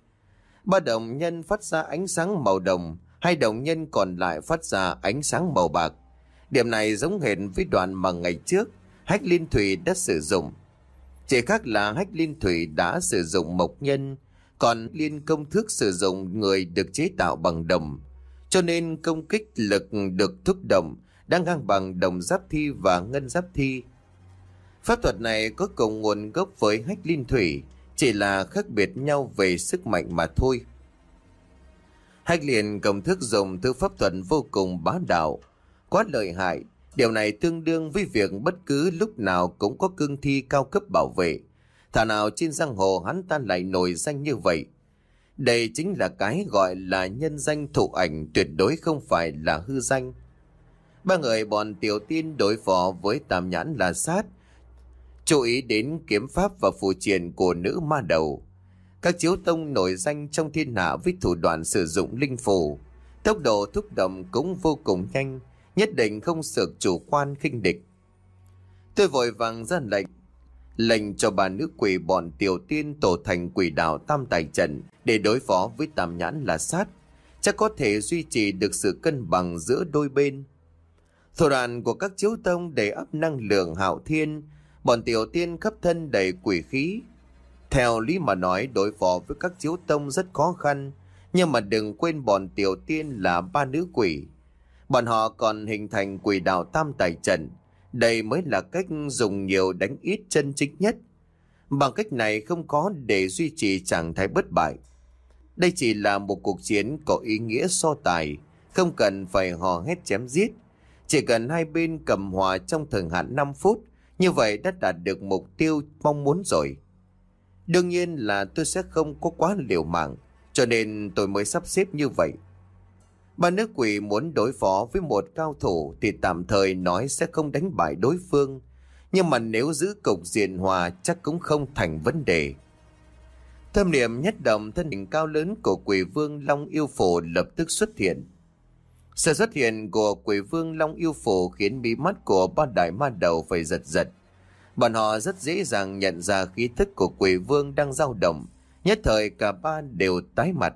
Ba đồng nhân phát ra ánh sáng màu đồng, hai đồng nhân còn lại phát ra ánh sáng màu bạc. Điểm này giống hệt với đoạn mà ngày trước Hách Liên Thủy đã sử dụng. Chỉ khác là Hách Liên Thủy đã sử dụng mộc nhân, còn Liên Công Thức sử dụng người được chế tạo bằng đồng. Cho nên công kích lực được thúc động đang ngang bằng đồng giáp thi và ngân giáp thi. Pháp thuật này có cùng nguồn gốc với Hách Liên Thủy, chỉ là khác biệt nhau về sức mạnh mà thôi. Hách Liên Công Thức dùng thứ pháp thuật vô cùng bá đạo, quá lợi hại. Điều này tương đương với việc bất cứ lúc nào cũng có cương thi cao cấp bảo vệ. Thà nào trên giang hồ hắn ta lại nổi danh như vậy. Đây chính là cái gọi là nhân danh thụ ảnh, tuyệt đối không phải là hư danh. Ba người bọn Tiểu Tiên đối phó với Tam Nhãn là sát, chú ý đến kiếm pháp và phù triện của nữ ma đầu. Các chiếu tông nổi danh trong thiên hạ với thủ đoạn sử dụng linh phù, tốc độ thúc động cũng vô cùng nhanh, nhất định không sược chủ quan khinh địch. Tôi vội vàng ra lệnh, lệnh cho bà nữ quỷ bọn Tiểu Tiên tổ thành quỷ đạo tam tài trận để đối phó với Tam Nhãn là sát, chắc có thể duy trì được sự cân bằng giữa đôi bên. Thủ đoạn của các chiếu tông đầy ắp năng lượng hạo thiên, bọn Tiểu Tiên khắp thân đầy quỷ khí. Theo lý mà nói đối phó với các chiếu tông rất khó khăn, nhưng mà đừng quên bọn Tiểu Tiên là ba nữ quỷ. Bọn họ còn hình thành quỷ đạo tam tài trận. Đây mới là cách dùng nhiều đánh ít chân chính nhất. Bằng cách này không có để duy trì trạng thái bất bại. Đây chỉ là một cuộc chiến có ý nghĩa so tài, không cần phải hò hét chém giết. Chỉ cần hai bên cầm hòa trong thời hạn năm phút, như vậy đã đạt được mục tiêu mong muốn rồi. Đương nhiên là tôi sẽ không có quá liều mạng, cho nên tôi mới sắp xếp như vậy. Ba nữ quỷ muốn đối phó với một cao thủ thì tạm thời nói sẽ không đánh bại đối phương. Nhưng mà nếu giữ cục diện hòa chắc cũng không thành vấn đề. Thâm niệm nhất động, thân hình cao lớn của quỷ vương Long Yêu Phổ lập tức xuất hiện. Sự xuất hiện của quỷ vương Long Yêu Phổ khiến mí mắt của ba đại ma đầu phải giật giật. Bọn họ rất dễ dàng nhận ra khí thức của quỷ vương đang dao động. Nhất thời cả ba đều tái mặt.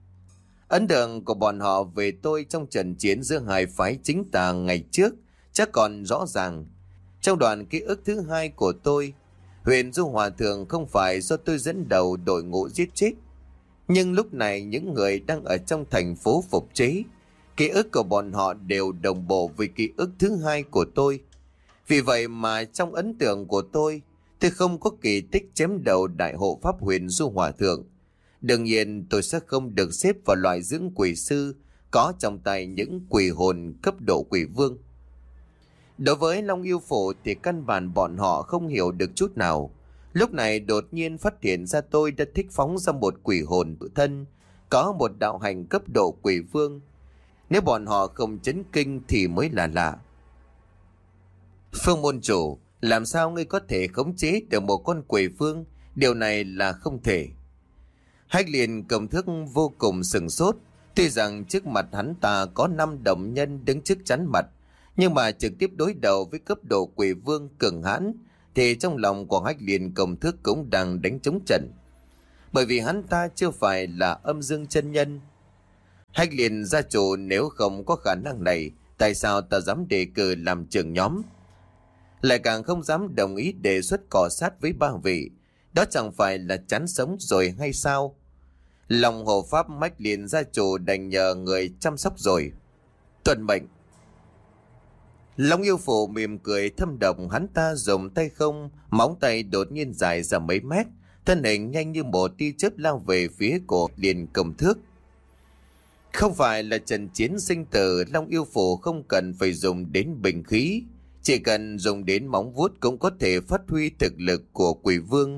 Ấn tượng của bọn họ về tôi trong trận chiến giữa hai phái chính tà ngày trước chắc còn rõ ràng. Trong đoạn ký ức thứ hai của tôi, Huyền Du Hòa Thượng không phải do tôi dẫn đầu đội ngũ giết chết. Nhưng lúc này những người đang ở trong thành phố phục chế, ký ức của bọn họ đều đồng bộ với ký ức thứ hai của tôi. Vì vậy mà trong ấn tượng của tôi, tôi không có kỳ tích chém đầu đại hộ pháp Huyền Du Hòa Thượng. Đương nhiên tôi sẽ không được xếp vào loại dưỡng quỷ sư có trong tay những quỷ hồn cấp độ quỷ vương. Đối với Long Yêu Phổ thì căn bản bọn họ không hiểu được chút nào. Lúc này đột nhiên phát hiện ra tôi đã thích phóng ra một quỷ hồn tự thân, có một đạo hành cấp độ quỷ vương. Nếu bọn họ không chấn kinh thì mới là lạ. Phương môn chủ, làm sao ngươi có thể khống chế được một con quỷ vương? Điều này là không thể. Hách liền cầm thước vô cùng sừng sốt. Tuy rằng trước mặt hắn ta có năm đồng nhân đứng trước chắn mặt, nhưng mà trực tiếp đối đầu với cấp độ quỷ vương cường hãn thì trong lòng của Hách liền cầm thước cũng đang đánh trống trận. Bởi vì hắn ta chưa phải là âm dương chân nhân. Hách liền gia chủ, nếu không có khả năng này, tại sao ta dám đề cử làm trưởng nhóm? Lại càng không dám đồng ý đề xuất cọ sát với ba vị. Đó chẳng phải là chán sống rồi hay sao? Lòng hộ pháp Hách liền gia chủ đành nhờ người chăm sóc rồi. Tuân mệnh. Long Yêu Phổ mỉm cười thâm độc, hắn ta dùng tay không, móng tay đột nhiên dài ra mấy mét, thân hình nhanh như một tia chớp lao về phía của liền cầm thước. Không phải là trận chiến sinh tử, Long Yêu Phổ không cần phải dùng đến bình khí, chỉ cần dùng đến móng vuốt cũng có thể phát huy thực lực của quỷ vương.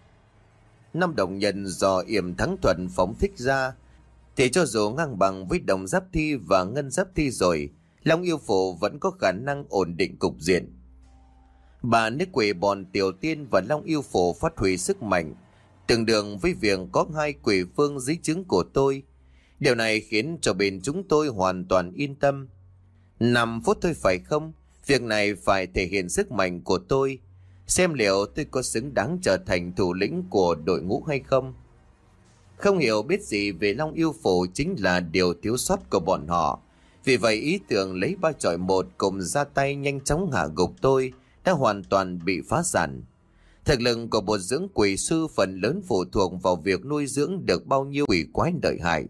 Năm đồng nhân do yểm thắng thuận phóng thích ra, thì cho dù ngang bằng với đồng giáp thi và ngân giáp thi rồi, Long Yêu Phổ vẫn có khả năng ổn định cục diện. Bà nước quỷ bọn tiểu tiên và Long Yêu Phổ phát huy sức mạnh, tương đương với việc có hai quỷ vương dưới trướng của tôi. Điều này khiến cho bên chúng tôi hoàn toàn yên tâm. Năm phút thôi phải không? Việc này phải thể hiện sức mạnh của tôi, xem liệu tôi có xứng đáng trở thành thủ lĩnh của đội ngũ hay không. Không hiểu biết gì về Long Yêu Phổ chính là điều thiếu sót của bọn họ. Vì vậy ý tưởng lấy ba chọi một cùng ra tay nhanh chóng hạ gục tôi đã hoàn toàn bị phá sản. Thực lực của bột dưỡng quỷ sư phần lớn phụ thuộc vào việc nuôi dưỡng được bao nhiêu quỷ quái lợi hại.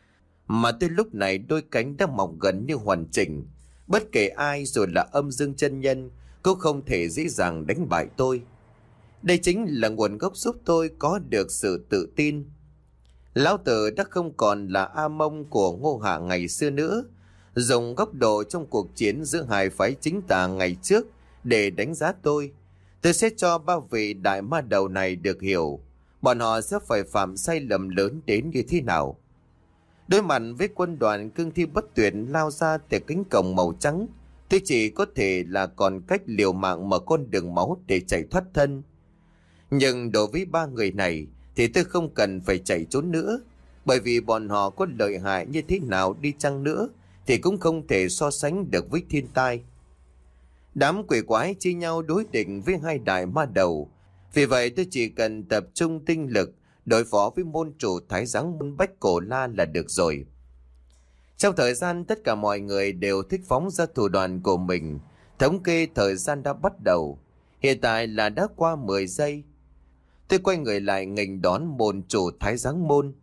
Mà tới lúc này đôi cánh đã mọc gần như hoàn chỉnh. Bất kể ai rồi là âm dương chân nhân cũng không thể dễ dàng đánh bại tôi. Đây chính là nguồn gốc giúp tôi có được sự tự tin. Lão tử đã không còn là A Mông của Ngô Hạ ngày xưa nữa. Dùng góc độ trong cuộc chiến giữa hai phái chính tà ngày trước để đánh giá tôi, tôi sẽ cho ba vị đại ma đầu này được hiểu bọn họ sẽ phải phạm sai lầm lớn đến như thế nào. Đối mặt với quân đoàn cương thi bất tuyệt lao ra từ cánh cổng màu trắng, tôi chỉ có thể là còn cách liều mạng mở con đường máu để chạy thoát thân. Nhưng đối với ba người này thì tôi không cần phải chạy trốn nữa, bởi vì bọn họ có lợi hại như thế nào đi chăng nữa thì cũng không thể so sánh được với thiên tai. Đám quỷ quái chia nhau đối địch với hai đại ma đầu, vì vậy tôi chỉ cần tập trung tinh lực đối phó với môn chủ thái giám môn Bách Cổ La là được rồi. Trong thời gian tất cả mọi người đều thích phóng ra thủ đoạn của mình, thống kê thời gian đã bắt đầu. Hiện tại là đã qua mười giây. Tôi quay người lại nghênh đón môn chủ thái giám môn.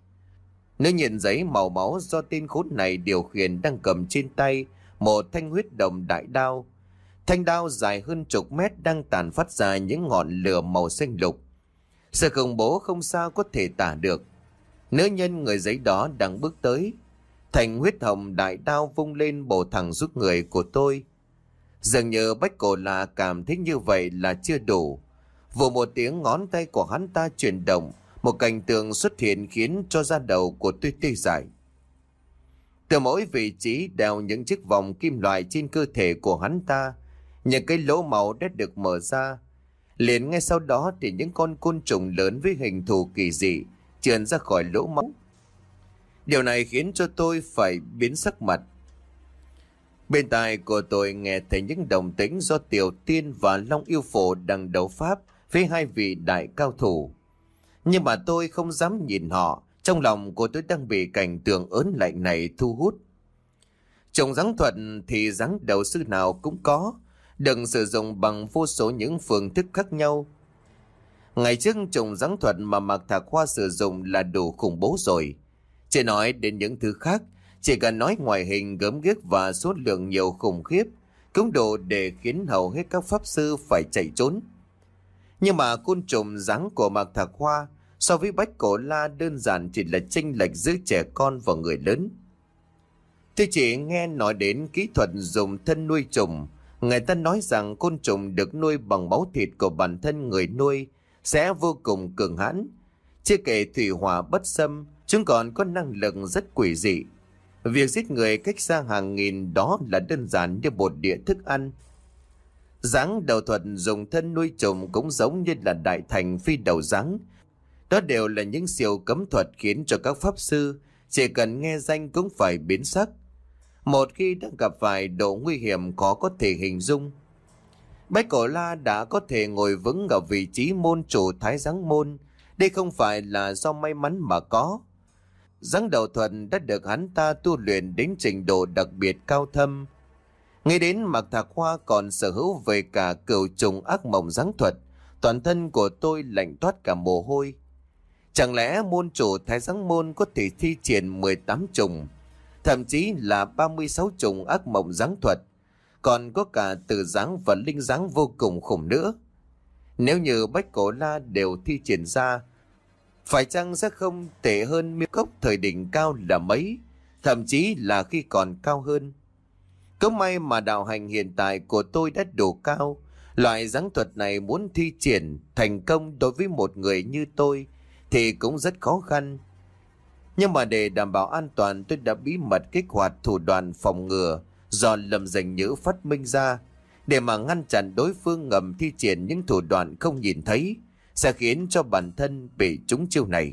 Nếu nhìn giấy màu máu do tên khốn này điều khiển đang cầm trên tay một thanh huyết đồng đại đao. Thanh đao dài hơn chục mét đang tàn phát ra những ngọn lửa màu xanh lục. Sự khủng bố không sao có thể tả được. Nữ nhân người giấy đó đang bước tới. Thanh huyết hồng đại đao vung lên bổ thẳng giúp người của tôi. Dường như Bách Cổ La cảm thấy như vậy là chưa đủ. Vừa một tiếng ngón tay của hắn ta chuyển động, một cảnh tượng xuất hiện khiến cho da đầu của tôi tê dại. Từ mỗi vị trí đeo những chiếc vòng kim loại trên cơ thể của hắn ta, những cái lỗ máu đã được mở ra. Liền ngay sau đó thì những con côn trùng lớn với hình thù kỳ dị trườn ra khỏi lỗ máu. Điều này khiến cho tôi phải biến sắc mặt. Bên tai của tôi nghe thấy những động tĩnh do Tiểu Tiên và Long Yêu Phổ đang đấu pháp với hai vị đại cao thủ. Nhưng mà tôi không dám nhìn họ, trong lòng của tôi đang bị cảnh tượng ớn lạnh này thu hút. Trùng giáng thuật thì giáng đầu sư nào cũng có, đừng sử dụng bằng vô số những phương thức khác nhau. Ngày trước trùng giáng thuật mà Mạc Thạc Hoa sử dụng là đủ khủng bố rồi. Chỉ nói đến những thứ khác, chỉ cần nói ngoại hình gớm ghiếc và số lượng nhiều khủng khiếp, cũng đủ để khiến hầu hết các pháp sư phải chạy trốn. Nhưng mà côn trùng giáng của Mạc Thạc Hoa so với Bách Cổ La đơn giản chỉ là chênh lệch giữa trẻ con và người lớn. Tôi chỉ nghe nói đến kỹ thuật dùng thân nuôi trùng Người ta nói rằng côn trùng được nuôi bằng máu thịt của bản thân người nuôi sẽ vô cùng cường hãn. Chưa kể thủy hỏa bất xâm, chúng còn có năng lực rất quỷ dị. Việc giết người cách xa hàng nghìn đó là đơn giản như bột đĩa thức ăn. Giáng đầu thuật dùng thân nuôi trùng cũng giống như là đại thành phi đầu giáng. Đó đều là những siêu cấm thuật khiến cho các pháp sư chỉ cần nghe danh cũng phải biến sắc. Một khi đã gặp phải độ nguy hiểm khó có thể hình dung. Bách Cổ La đã có thể ngồi vững ở vị trí môn chủ Thái Giáng môn. Đây không phải là do may mắn mà có. Giáng đầu thuật đã được hắn ta tu luyện đến trình độ đặc biệt cao thâm. Ngay đến Mạc Thạc Hoa còn sở hữu về cả cửu trùng ác mộng giáng thuật, toàn thân của tôi lạnh toát cả mồ hôi. Chẳng lẽ môn chủ Thái Giáng môn có thể thi triển mười tám trùng, thậm chí là ba mươi sáu trùng ác mộng giáng thuật, còn có cả tử giáng và linh giáng vô cùng khủng nữa. Nếu như Bách Cổ La đều thi triển ra, phải chăng sẽ không tệ hơn Miêu Cốc thời đỉnh cao là mấy, thậm chí là khi còn cao hơn. Có may mà đạo hành hiện tại của tôi đã đủ cao, loại giáng thuật này muốn thi triển thành công đối với một người như tôi thì cũng rất khó khăn. Nhưng mà để đảm bảo an toàn, tôi đã bí mật kích hoạt thủ đoạn phòng ngừa do Lâm Dành Nhữ phát minh ra, để mà ngăn chặn đối phương ngầm thi triển những thủ đoạn không nhìn thấy, sẽ khiến cho bản thân bị trúng chiêu này.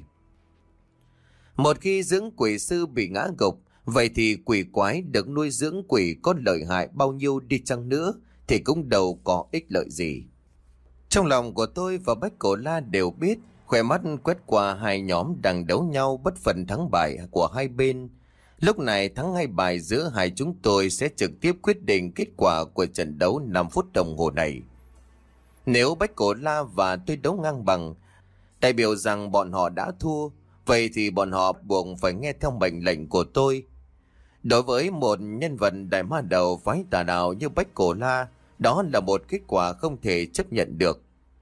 Một khi dưỡng quỷ sư bị ngã gục, vậy thì quỷ quái được nuôi dưỡng quỷ có lợi hại bao nhiêu đi chăng nữa thì cũng đâu có ích lợi gì. Trong lòng của tôi và Bách Cổ La đều biết, khỏe mắt quét qua hai nhóm đang đấu nhau bất phần thắng bại của hai bên. Lúc này thắng hai bài giữa hai chúng tôi sẽ trực tiếp quyết định kết quả của trận đấu năm phút đồng hồ này. Nếu Bách Cổ La và tôi đấu ngang bằng, đại biểu rằng bọn họ đã thua, vậy thì bọn họ buộc phải nghe theo mệnh lệnh của tôi. Đối với một nhân vật đại ma đầu phái tà đạo như Bách Cổ La, đó là một kết quả không thể chấp nhận được.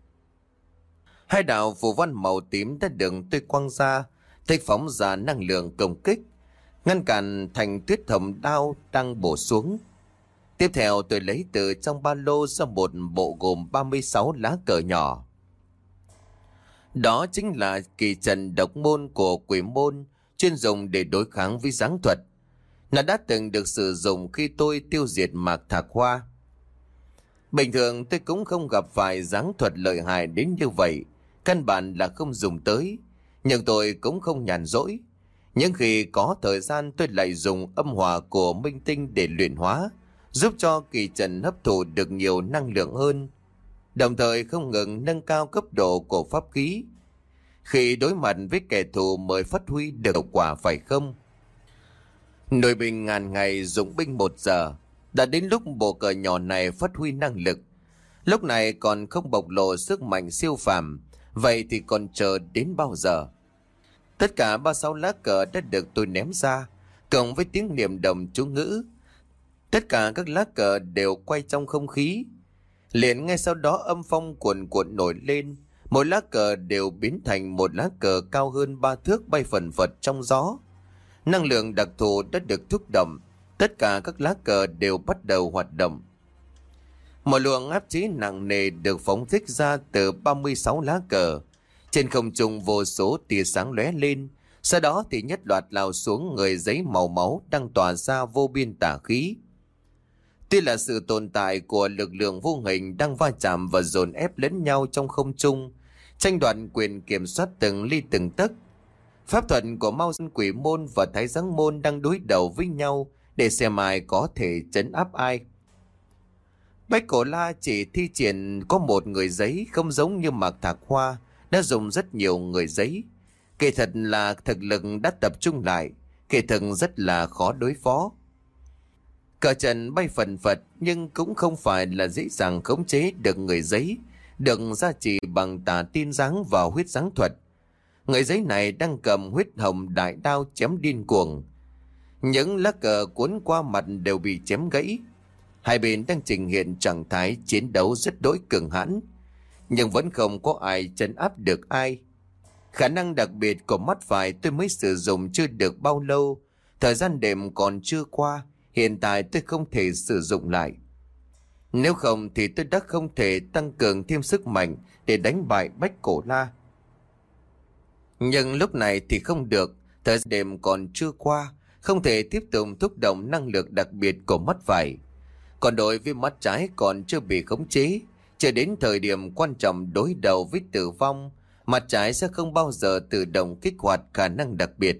Hai đạo phù văn màu tím đã được tôi quăng ra, thích phóng ra năng lượng công kích, ngăn cản thành tuyết thầm đao đang bổ xuống. Tiếp theo tôi lấy từ trong ba lô ra một bộ gồm ba mươi sáu lá cờ nhỏ. Đó chính là kỳ trần độc môn của quỷ môn, chuyên dùng để đối kháng với giáng thuật. Nó đã từng được sử dụng khi tôi tiêu diệt Mạc Thạc Hoa. Bình thường tôi cũng không gặp phải giáng thuật lợi hại đến như vậy, căn bản là không dùng tới, nhưng tôi cũng không nhàn rỗi. Nhưng khi có thời gian tôi lại dùng âm hỏa của minh tinh để luyện hóa, giúp cho kỳ trần hấp thụ được nhiều năng lượng hơn, đồng thời không ngừng nâng cao cấp độ của pháp khí. Khi đối mặt với kẻ thù mới phát huy được hiệu quả, phải không? Nội binh ngàn ngày, dụng binh một giờ. Đã đến lúc bộ cờ nhỏ này phát huy năng lực. Lúc này còn không bộc lộ sức mạnh siêu phàm, vậy thì còn chờ đến bao giờ? Tất cả ba mươi sáu lá cờ đã được tôi ném ra, cộng với tiếng niệm đồng chú ngữ. Tất cả các lá cờ đều quay trong không khí. Liền ngay sau đó âm phong cuồn cuộn nổi lên, mỗi lá cờ đều biến thành một lá cờ cao hơn ba thước bay phần phật trong gió. Năng lượng đặc thù đã được thúc động, tất cả các lá cờ đều bắt đầu hoạt động. Một luồng áp chế nặng nề được phóng thích ra từ ba mươi sáu lá cờ. Trên không trung vô số tia sáng lóe lên, sau đó thì nhất loạt lao xuống người giấy màu máu đang tỏa ra vô biên tà khí. Tuy là sự tồn tại của lực lượng vô hình đang va chạm và dồn ép lẫn nhau trong không trung, tranh đoạt quyền kiểm soát từng ly từng tấc. Pháp thuật của Mao Sơn Quỷ môn và Thái Giáng môn đang đối đầu với nhau để xem ai có thể trấn áp ai. Bách Cổ La chỉ thi triển có một người giấy, không giống như Mạc Thạc Hoa đã dùng rất nhiều người giấy. Kỳ thật là thực lực đã tập trung lại, kỳ thực rất là khó đối phó. Cờ trận bay phần phật nhưng cũng không phải là dễ dàng khống chế được người giấy, được gia trì bằng tà tiên giáng và huyết giáng thuật. Người giấy này đang cầm huyết hồng đại đao chém điên cuồng. Những lá cờ cuốn qua mặt đều bị chém gãy. Hai bên đang trình hiện trạng thái chiến đấu rất đối cường hãn, nhưng vẫn không có ai trấn áp được ai. Khả năng đặc biệt của mắt phải tôi mới sử dụng chưa được bao lâu, thời gian đêm còn chưa qua, hiện tại tôi không thể sử dụng lại. Nếu không thì tôi đã không thể tăng cường thêm sức mạnh để đánh bại Bách Cổ La. Nhưng lúc này thì không được, thời gian đêm còn chưa qua, không thể tiếp tục thúc động năng lực đặc biệt của mắt phải. Còn đối với mắt trái còn chưa bị khống chế, chờ đến thời điểm quan trọng đối đầu với tử vong, mặt trái sẽ không bao giờ tự động kích hoạt khả năng đặc biệt.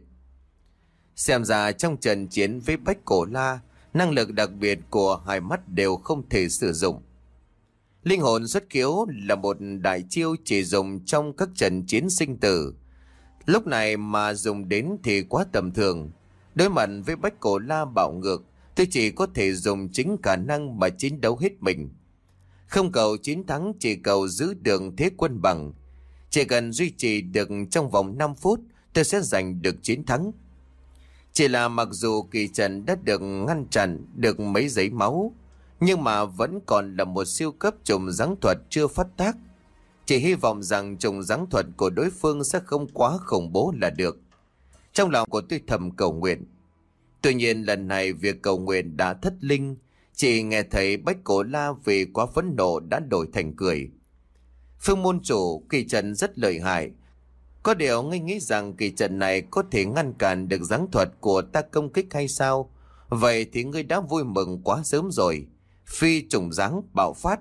Xem ra trong trận chiến với Bách Cổ La, năng lực đặc biệt của hai mắt đều không thể sử dụng. Linh hồn xuất khiếu là một đại chiêu chỉ dùng trong các trận chiến sinh tử. Lúc này mà dùng đến thì quá tầm thường. Đối mặt với Bách Cổ La bạo ngược, tôi chỉ có thể dùng chính khả năng mà chiến đấu hết mình. Không cầu chiến thắng, chỉ cầu giữ được thế quân bằng. Chỉ cần duy trì được trong vòng năm phút, tôi sẽ giành được chiến thắng. Chỉ là mặc dù kỳ trận đã được ngăn chặn được mấy giấy máu, nhưng mà vẫn còn là một siêu cấp trùng giáng thuật chưa phát tác. Chỉ hy vọng rằng trùng giáng thuật của đối phương sẽ không quá khủng bố là được. Trong lòng của tôi thầm cầu nguyện. Tuy nhiên lần này việc cầu nguyện đã thất linh. Chỉ nghe thấy Bách Cổ La vì quá phẫn nộ đã đổi thành cười. Phương môn chủ, kỳ trận rất lợi hại. Có điều ngươi nghĩ rằng kỳ trận này có thể ngăn cản được giáng thuật của ta công kích hay sao? Vậy thì ngươi đã vui mừng quá sớm rồi. Phi trùng giáng bạo phát.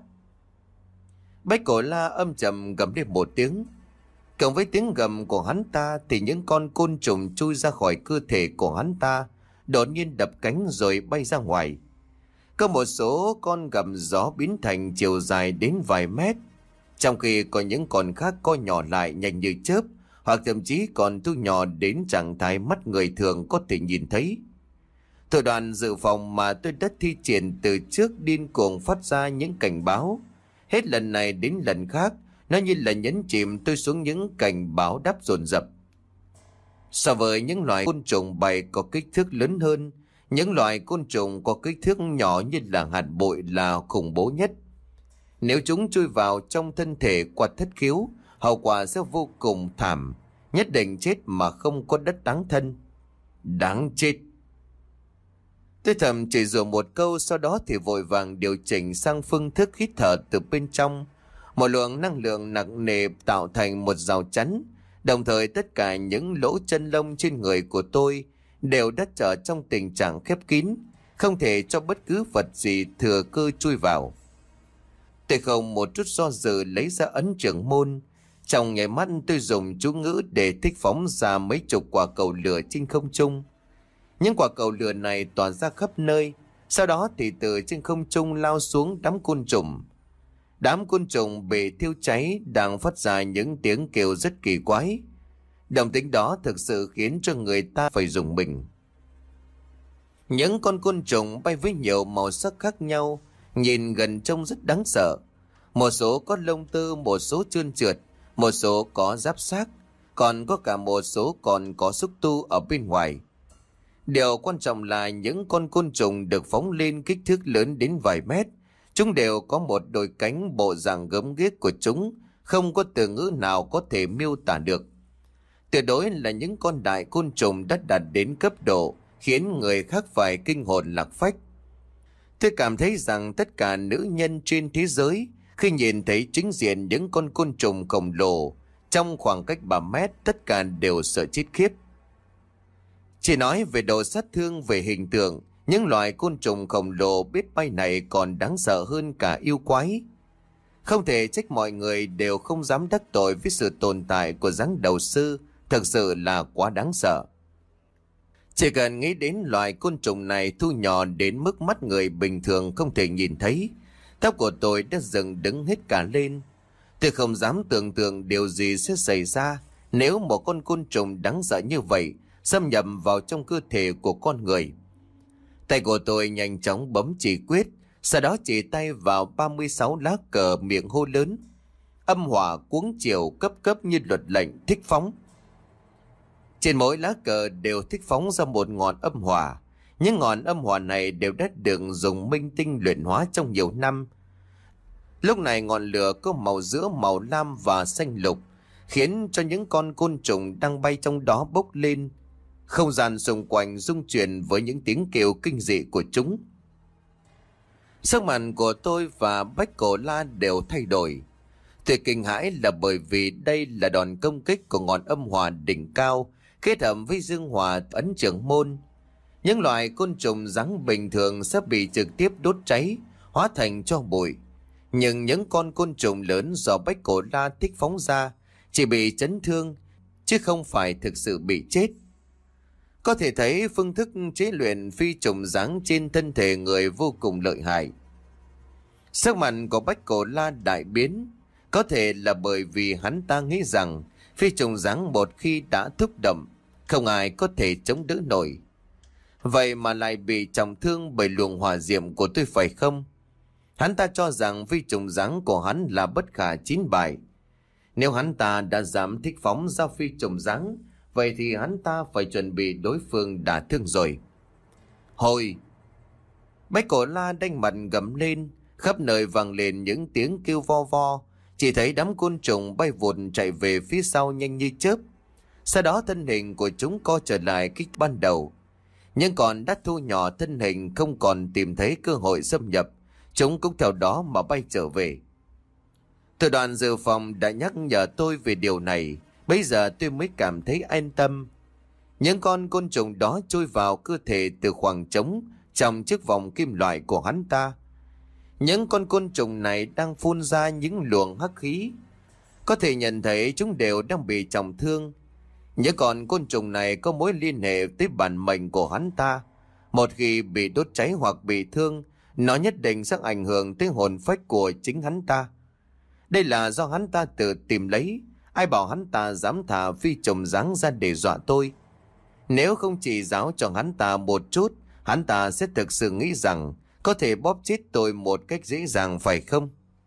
Bách Cổ La âm trầm gầm lên một tiếng. Cộng với tiếng gầm của hắn ta thì những con côn trùng chui ra khỏi cơ thể của hắn ta, đột nhiên đập cánh rồi bay ra ngoài. Có một số con gầm gió biến thành chiều dài đến vài mét, trong khi có những con khác co nhỏ lại nhanh như chớp, hoặc thậm chí còn thu nhỏ đến trạng thái mắt người thường có thể nhìn thấy. Thủ đoạn dự phòng mà tôi đã thi triển từ trước điên cuồng phát ra những cảnh báo. Hết lần này đến lần khác, nó như là nhấn chìm tôi xuống những cảnh báo đáp dồn dập. So với những loài côn trùng bầy có kích thước lớn hơn, những loài côn trùng có kích thước nhỏ như là hạt bụi là khủng bố nhất. Nếu chúng chui vào trong thân thể qua thất khiếu, hậu quả sẽ vô cùng thảm, nhất định chết mà không có đất đáng thân. Đáng chết. Tôi thầm chỉ dụ một câu, sau đó thì vội vàng điều chỉnh sang phương thức hít thở từ bên trong. Một luồng năng lượng nặng nề tạo thành một rào chắn, đồng thời tất cả những lỗ chân lông trên người của tôi đều đã trở trong tình trạng khép kín, không thể cho bất cứ vật gì thừa cơ chui vào. Tôi không một chút do dự lấy ra ấn trưởng môn. Trong nháy mắt tôi dùng chú ngữ để thích phóng ra mấy chục quả cầu lửa trên không trung. Những quả cầu lửa này tỏa ra khắp nơi, sau đó thì từ trên không trung lao xuống đám côn trùng. Đám côn trùng bị thiêu cháy đang phát ra những tiếng kêu rất kỳ quái. Động tĩnh đó thực sự khiến cho người ta phải rùng mình. Những con côn trùng bay với nhiều màu sắc khác nhau, nhìn gần trông rất đáng sợ. Một số có lông tơ, một số trơn trượt, một số có giáp xác, còn có cả một số còn có xúc tu ở bên ngoài. Điều quan trọng là những con côn trùng được phóng lên kích thước lớn đến vài mét. Chúng đều có một đôi cánh, bộ dạng gớm ghiếc của chúng không có từ ngữ nào có thể miêu tả được. Tuyệt đối là những con đại côn trùng đã đạt đến cấp độ khiến người khác phải kinh hồn lạc phách. Tôi cảm thấy rằng tất cả nữ nhân trên thế giới khi nhìn thấy chính diện những con côn trùng khổng lồ trong khoảng cách ba mét, tất cả đều sợ chết khiếp. Chỉ nói về độ sát thương, về hình tượng, những loài côn trùng khổng lồ biết bay này còn đáng sợ hơn cả yêu quái. Không thể trách mọi người đều không dám đắc tội với sự tồn tại của giáng đầu sư, thực sự là quá đáng sợ. Chỉ cần nghĩ đến loài côn trùng này thu nhỏ đến mức mắt người bình thường không thể nhìn thấy, tóc của tôi đã dựng đứng hết cả lên. Tôi không dám tưởng tượng điều gì sẽ xảy ra nếu một con côn trùng đáng sợ như vậy xâm nhập vào trong cơ thể của con người. Tay của tôi nhanh chóng bấm chỉ quyết, sau đó chỉ tay vào ba mươi sáu lá cờ, miệng hô lớn. Âm hỏa cuống chiều, cấp cấp như luật lệnh, thích phóng. Trên mỗi lá cờ đều thích phóng ra một ngọn âm hỏa. Những ngọn âm hỏa này đều đã được dùng minh tinh luyện hóa trong nhiều năm. Lúc này ngọn lửa có màu giữa màu lam và xanh lục, khiến cho những con côn trùng đang bay trong đó bốc lên. Không gian xung quanh rung chuyển với những tiếng kêu kinh dị của chúng. Sắc mặt của tôi và Bách Cổ La đều thay đổi. Tôi kinh hãi là bởi vì đây là đòn công kích của ngọn âm hỏa đỉnh cao kết hợp với dương hỏa ấn trưởng môn. Những loài côn trùng rắn bình thường sẽ bị trực tiếp đốt cháy, hóa thành tro bụi. Nhưng những con côn trùng lớn do Bách Cổ La thích phóng ra chỉ bị chấn thương, chứ không phải thực sự bị chết. Có thể thấy phương thức chế luyện phi trùng rắn trên thân thể người vô cùng lợi hại. Sắc mặt của Bách Cổ La đại biến, có thể là bởi vì hắn ta nghĩ rằng phi trùng rắn một khi đã thúc động, không ai có thể chống đỡ nổi. Vậy mà lại bị trọng thương bởi luồng hỏa diệm của tôi phải không? Hắn ta cho rằng phi trùng rắn của hắn là bất khả chín bại. Nếu hắn ta đã dám thích phóng ra phi trùng rắn, vậy thì hắn ta phải chuẩn bị đối phương đả thương rồi. Hồi! Bách Cổ La đanh mặt gầm lên, khắp nơi vang lên những tiếng kêu vo vo. Chỉ thấy đám côn trùng bay vụt chạy về phía sau nhanh như chớp. Sau đó thân hình của chúng co trở lại kích ban đầu. Nhưng còn đã thu nhỏ thân hình, không còn tìm thấy cơ hội xâm nhập, chúng cũng theo đó mà bay trở về. Từ đoàn dự phòng đã nhắc nhở tôi về điều này, bây giờ tôi mới cảm thấy an tâm. Những con côn trùng đó chui vào cơ thể từ khoảng trống trong chiếc vòng kim loại của hắn ta. Những con côn trùng này đang phun ra những luồng hắc khí. Có thể nhận thấy chúng đều đang bị trọng thương. Những con côn trùng này có mối liên hệ tới bản mệnh của hắn ta. Một khi bị đốt cháy hoặc bị thương, nó nhất định sẽ ảnh hưởng tới hồn phách của chính hắn ta. Đây là do hắn ta tự tìm lấy. Ai bảo hắn ta dám thả phi trùng rắn ra để dọa tôi? Nếu không chỉ giáo cho hắn ta một chút, hắn ta sẽ thực sự nghĩ rằng có thể bóp chết tôi một cách dễ dàng, phải không?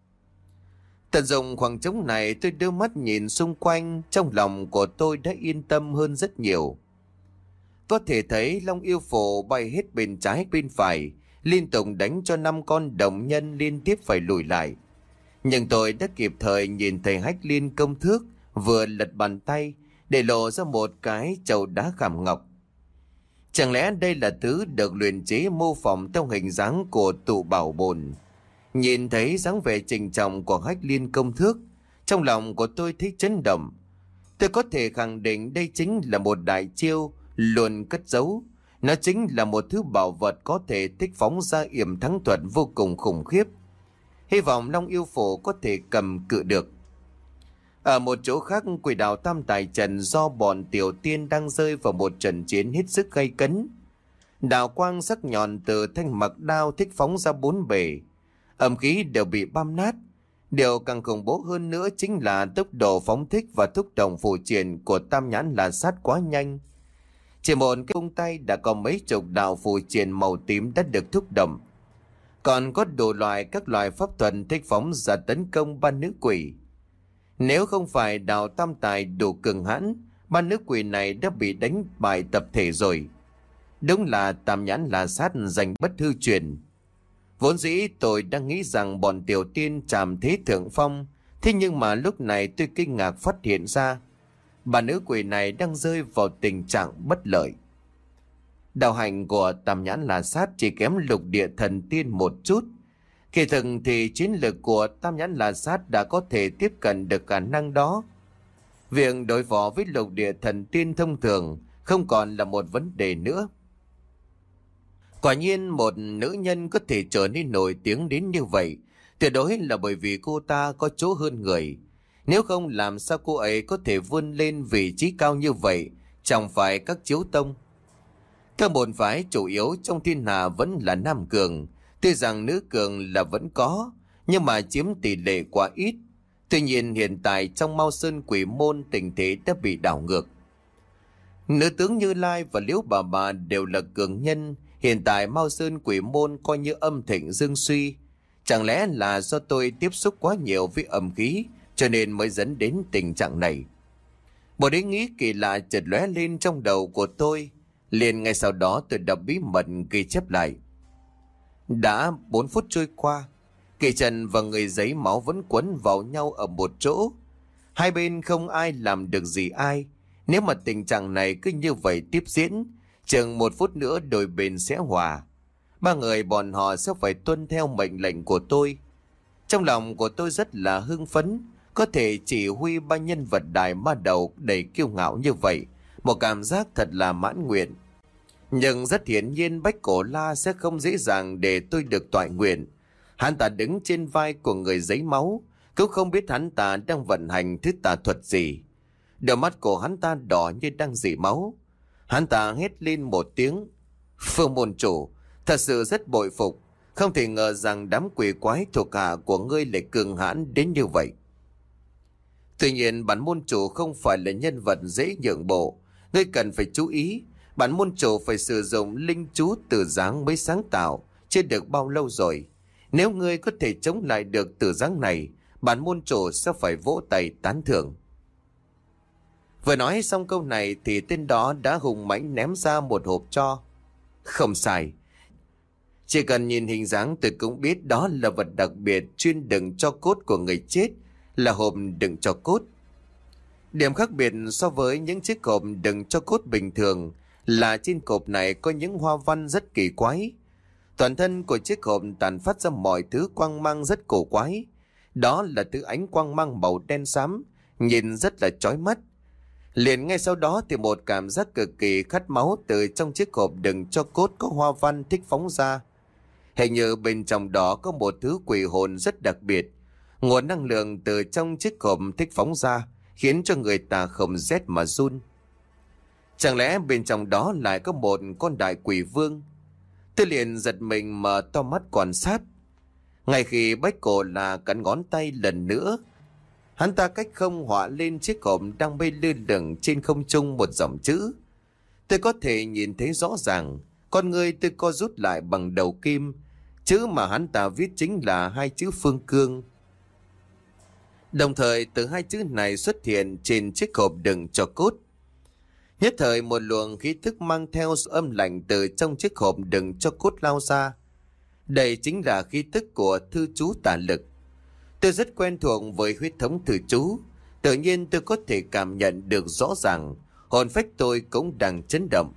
Tận dụng khoảng trống này, tôi đưa mắt nhìn xung quanh, trong lòng của tôi đã yên tâm hơn rất nhiều. Có thể thấy Long Yêu Phổ bay hết bên trái bên phải, liên tục đánh cho năm con đồng nhân liên tiếp phải lùi lại. Nhưng tôi đã kịp thời nhìn thấy Hách Liên công thước vừa lật bàn tay để lộ ra một cái chậu đá khảm ngọc. Chẳng lẽ đây là thứ được luyện chế mô phỏng theo hình dáng của tụ bảo bồn? Nhìn thấy dáng vẻ trình trọng của Hách Liên công thước, trong lòng của tôi thấy chấn động. Tôi có thể khẳng định đây chính là một đại chiêu luôn cất giấu. Nó chính là một thứ bảo vật có thể thích phóng ra yểm thắng thuật vô cùng khủng khiếp. Hy vọng Long Yêu Phổ có thể cầm cự được. Ở một chỗ khác, Quỷ Đào Tam Tài Trần do bọn tiểu tiên đang rơi vào một trận chiến hết sức gay cấn. Đào quang sắc nhọn từ thanh mặc đao thích phóng ra bốn bề, âm khí đều bị băm nát. Điều càng khủng bố hơn nữa chính là tốc độ phóng thích và thúc động phụ triện của Tam Nhãn là sát quá nhanh. Chỉ một cái vung tay đã có mấy chục đạo phụ triện màu tím đã được thúc động. Còn có đủ loại các loại pháp thuật thích phóng ra tấn công ba nữ quỷ. Nếu không phải Đào Tam Tài đủ cường hãn, ba nữ quỷ này đã bị đánh bại tập thể rồi. Đúng là Tam Nhãn là sát giành bất hư truyền. Vốn dĩ tôi đang nghĩ rằng bọn tiểu tiên trảm thế thượng phong, thế nhưng mà lúc này tôi kinh ngạc phát hiện ra bà nữ quỷ này đang rơi vào tình trạng bất lợi. Đạo hạnh của Tam Nhãn là sát chỉ kém Lục Địa Thần Tiên một chút. Kỳ thực thì chiến lược của Tam Nhãn là sát đã có thể tiếp cận được khả năng đó. Việc đối phó với Lục Địa Thần Tiên thông thường không còn là một vấn đề nữa. Quả nhiên một nữ nhân có thể trở nên nổi tiếng đến như vậy, tuyệt đối là bởi vì cô ta có chỗ hơn người. Nếu không, làm sao cô ấy có thể vươn lên vị trí cao như vậy, chẳng phải các chiếu tông. Các môn phái chủ yếu trong thiên hạ vẫn là nam cường. Tuy rằng nữ cường là vẫn có, nhưng mà chiếm tỷ lệ quá ít. Tuy nhiên hiện tại trong Mao Sơn Quỷ môn tình thế đã bị đảo ngược. Nữ tướng Như Lai và Liễu Bà Bà đều là cường nhân. Hiện tại Mao Sơn Quỷ môn coi như âm thịnh dương suy. Chẳng lẽ là do tôi tiếp xúc quá nhiều với âm khí cho nên mới dẫn đến tình trạng này? Một ý nghĩ kỳ lạ chợt lóe lên trong đầu của tôi. Liền ngay sau đó tôi đọc bí mật ghi chép lại. Đã bốn phút trôi qua, Kỳ Trần và người giấy máu vẫn quấn vào nhau ở một chỗ. Hai bên không ai làm được gì ai. Nếu mà tình trạng này cứ như vậy tiếp diễn, chừng một phút nữa đôi bên sẽ hòa. ba người bọn họ sẽ phải tuân theo mệnh lệnh của tôi. Trong lòng của tôi rất là hưng phấn, có thể chỉ huy ba nhân vật đại ma đầu đầy kiêu ngạo như vậy, một cảm giác thật là mãn nguyện. Nhưng rất hiển nhiên Bách Cổ La sẽ không dễ dàng để tôi được toại nguyện. Hắn ta đứng trên vai của người giấy máu, cũng không biết hắn ta đang vận hành thứ tà thuật gì. Đôi mắt của hắn ta đỏ như đang rỉ máu. Hắn ta hét lên một tiếng: Phương môn chủ, thật sự rất bội phục, không thể ngờ rằng đám quỷ quái thuộc hạ của ngươi lại cường hãn đến như vậy. Tuy nhiên bản môn chủ không phải là nhân vật dễ nhượng bộ. Ngươi cần phải chú ý, bản môn chủ phải sử dụng linh chú tử giáng mới sáng tạo, chưa được bao lâu rồi. Nếu ngươi có thể chống lại được tử giáng này, bản môn chủ sẽ phải vỗ tay tán thưởng. Vừa nói xong câu này thì tên đó đã hùng mãnh ném ra một hộp tro. Không sai, chỉ cần nhìn hình dáng tôi cũng biết đó là vật đặc biệt chuyên đựng tro cốt của người chết, là hộp đựng tro cốt. Điểm khác biệt so với những chiếc hộp đựng tro cốt bình thường là trên hộp này có những hoa văn rất kỳ quái. Toàn thân của chiếc hộp tàn phát ra mọi thứ quang mang rất cổ quái. Đó là thứ ánh quang mang màu đen xám, nhìn rất là chói mắt. Liền ngay sau đó thì một cảm giác cực kỳ khát máu từ trong chiếc hộp đựng tro cốt có hoa văn thích phóng ra. Hình như bên trong đó có một thứ quỷ hồn rất đặc biệt. Nguồn năng lượng từ trong chiếc hộp thích phóng ra, khiến cho người ta không rét mà run. Chẳng lẽ bên trong đó lại có một con đại quỷ vương? Tôi liền giật mình mở to mắt quan sát. Ngay khi Bách Cổ là cắn ngón tay lần nữa, hắn ta cách không họa lên chiếc hộp đang bay lơ lửng trên không trung một dòng chữ. Tôi có thể nhìn thấy rõ ràng, con người tôi co rút lại bằng đầu kim. Chữ mà hắn ta viết chính là hai chữ Phương Cương. Đồng thời từ hai chữ này xuất hiện trên chiếc hộp đựng tro cốt. Nhất thời một luồng khí thức mang theo sự âm lạnh từ trong chiếc hộp đựng tro cốt lao ra. Đây chính là khí tức của thư chú tà lực. Tôi rất quen thuộc với huyết thống thư chú. Tự nhiên tôi có thể cảm nhận được rõ ràng, hồn phách tôi cũng đang chấn động.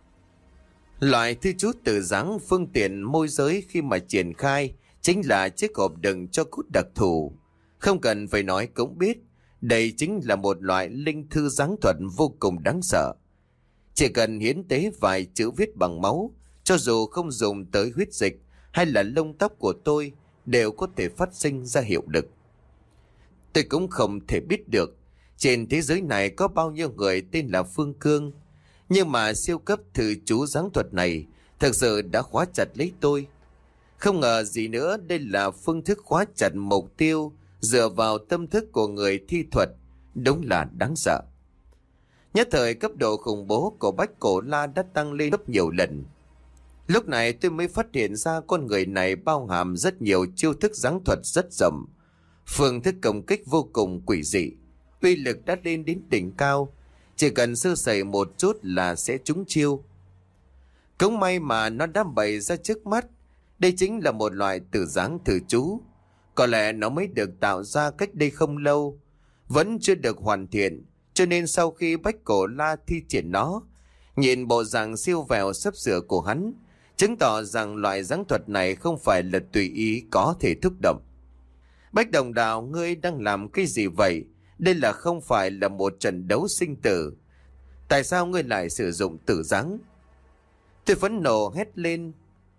Loại thư chú tự giáng phương tiện môi giới khi mà triển khai chính là chiếc hộp đựng tro cốt đặc thù. Không cần phải nói cũng biết, đây chính là một loại linh thư giáng thuật vô cùng đáng sợ. Chỉ cần hiến tế vài chữ viết bằng máu, cho dù không dùng tới huyết dịch hay là lông tóc của tôi, đều có thể phát sinh ra hiệu lực. Tôi cũng không thể biết được trên thế giới này có bao nhiêu người tên là Phương Cương, nhưng mà siêu cấp thư chú giáng thuật này thực sự đã khóa chặt lấy tôi. Không ngờ gì nữa, đây là phương thức khóa chặt mục tiêu dựa vào tâm thức của người thi thuật, đúng là đáng sợ. Nhất thời cấp độ khủng bố của Bách Cổ La đã tăng lên gấp nhiều lần. Lúc này tôi mới phát hiện ra con người này bao hàm rất nhiều chiêu thức giáng thuật rất rộng, phương thức công kích vô cùng quỷ dị, uy lực đã lên đến đỉnh cao, chỉ cần sơ sẩy một chút là sẽ trúng chiêu. Cũng may mà nó đã bày ra trước mắt, đây chính là một loại tử giáng thử chú. Có lẽ nó mới được tạo ra cách đây không lâu, vẫn chưa được hoàn thiện, cho nên sau khi Bách Cổ La thi triển nó, nhìn bộ dạng siêu vẹo sắp sửa của hắn, chứng tỏ rằng loại giáng thuật này không phải là tùy ý có thể thúc động. Bách Đồng Đạo, ngươi đang làm cái gì vậy? Đây là không phải là một trận đấu sinh tử. Tại sao ngươi lại sử dụng tử giáng? Tôi phẫn nộ hét lên.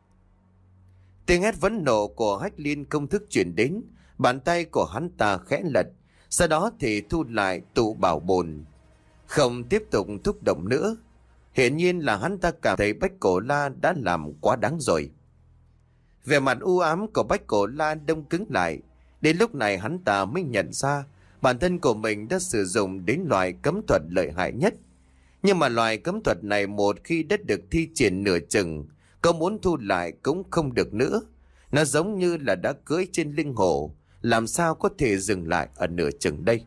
Tiếng hét phẫn nộ của Hách Liên công thức chuyển đến, bàn tay của hắn ta khẽ lật, sau đó thì thu lại tụ bảo bồn, không tiếp tục thúc động nữa. Hiển nhiên là hắn ta cảm thấy Bách Cổ La đã làm quá đáng rồi. Vẻ mặt u ám của Bách Cổ La đông cứng lại. Đến lúc này hắn ta mới nhận ra bản thân của mình đã sử dụng đến loại cấm thuật lợi hại nhất. Nhưng mà loại cấm thuật này một khi đã được thi triển nửa chừng, có muốn thu lại cũng không được nữa. Nó giống như là đã cưỡi trên lưng hổ, làm sao có thể dừng lại ở nửa chừng đây.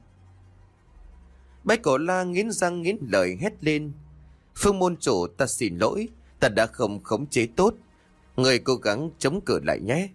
Bách Cổ La nghiến răng nghiến lợi hét lên. Phương môn chủ, ta xin lỗi, ta đã không khống chế tốt. Người cố gắng chống cự lại nhé.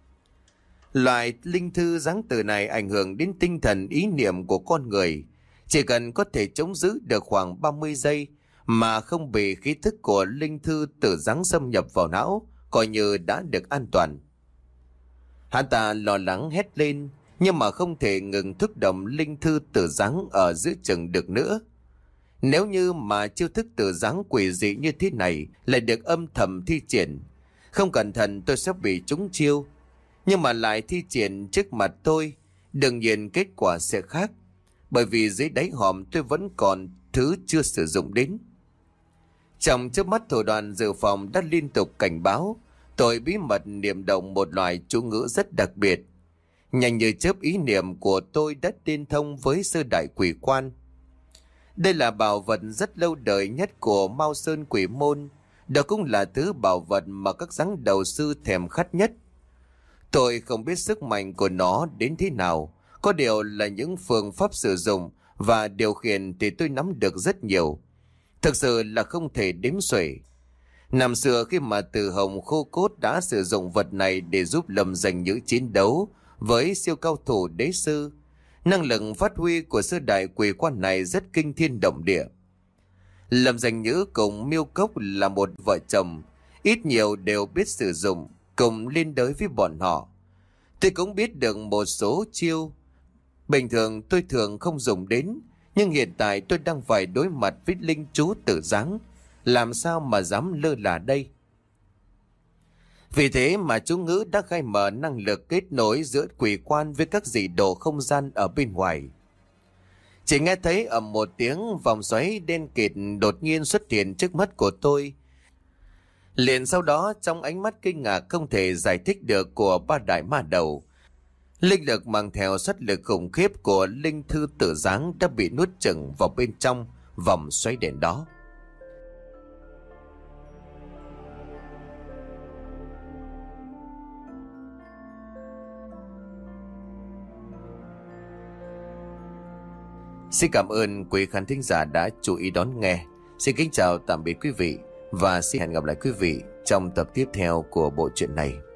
Loại linh thư giáng từ này ảnh hưởng đến tinh thần ý niệm của con người. Chỉ cần có thể chống giữ được khoảng ba mươi giây mà không bị khí thức của linh thư tử giáng xâm nhập vào não, coi như đã được an toàn. Hắn ta lo lắng hét lên, nhưng mà không thể ngừng thúc động linh thư tử giáng ở giữa chừng được nữa. Nếu như mà chiêu thức tử giáng quỷ dị như thế này lại được âm thầm thi triển, không cẩn thận tôi sẽ bị trúng chiêu. Nhưng mà lại thi triển trước mặt tôi, đương nhiên kết quả sẽ khác, bởi vì dưới đáy hòm tôi vẫn còn thứ chưa sử dụng đến. Trong chớp mắt, thủ đoạn dự phòng đã liên tục cảnh báo tôi bí mật niệm động một loại chú ngữ rất đặc biệt. Nhanh như chớp, ý niệm của tôi đã liên thông với sơ đại quỷ quan. Đây là bảo vật rất lâu đời nhất của Mao Sơn Quỷ Môn. Đó cũng là thứ bảo vật mà các giáng đầu sư thèm khát nhất. Tôi không biết sức mạnh của nó đến thế nào, có điều là những phương pháp sử dụng và điều khiển thì tôi nắm được rất nhiều. Thực sự là không thể đếm xuể. Năm xưa khi mà Từ Hồng Khô Cốt đã sử dụng vật này để giúp Lâm Danh Nhữ chiến đấu với siêu cao thủ đế sư, năng lực phát huy của sư đại quỷ quan này rất kinh thiên động địa. Lâm Danh Nhữ cùng Miêu Cốc là một vợ chồng, ít nhiều đều biết sử dụng, cùng liên đới với bọn họ. Tôi cũng biết được một số chiêu bình thường tôi thường không dùng đến, nhưng hiện tại tôi đang phải đối mặt với linh chú tử giáng, làm sao mà dám lơ là đây. Vì thế mà chú ngữ đã khai mở năng lực kết nối giữa quỷ quan với các dị đồ không gian ở bên ngoài. Chỉ nghe thấy ầm một tiếng, vòng xoáy đen kịt đột nhiên xuất hiện trước mắt của tôi. Liền sau đó, trong ánh mắt kinh ngạc không thể giải thích được của ba đại ma đầu, linh lực mang theo xuất lực khủng khiếp của linh thư tử giáng đã bị nuốt chửng vào bên trong vòng xoáy đèn đó. Xin cảm ơn quý khán thính giả đã chú ý đón nghe. Xin kính chào tạm biệt quý vị và xin hẹn gặp lại quý vị trong tập tiếp theo của bộ truyện này.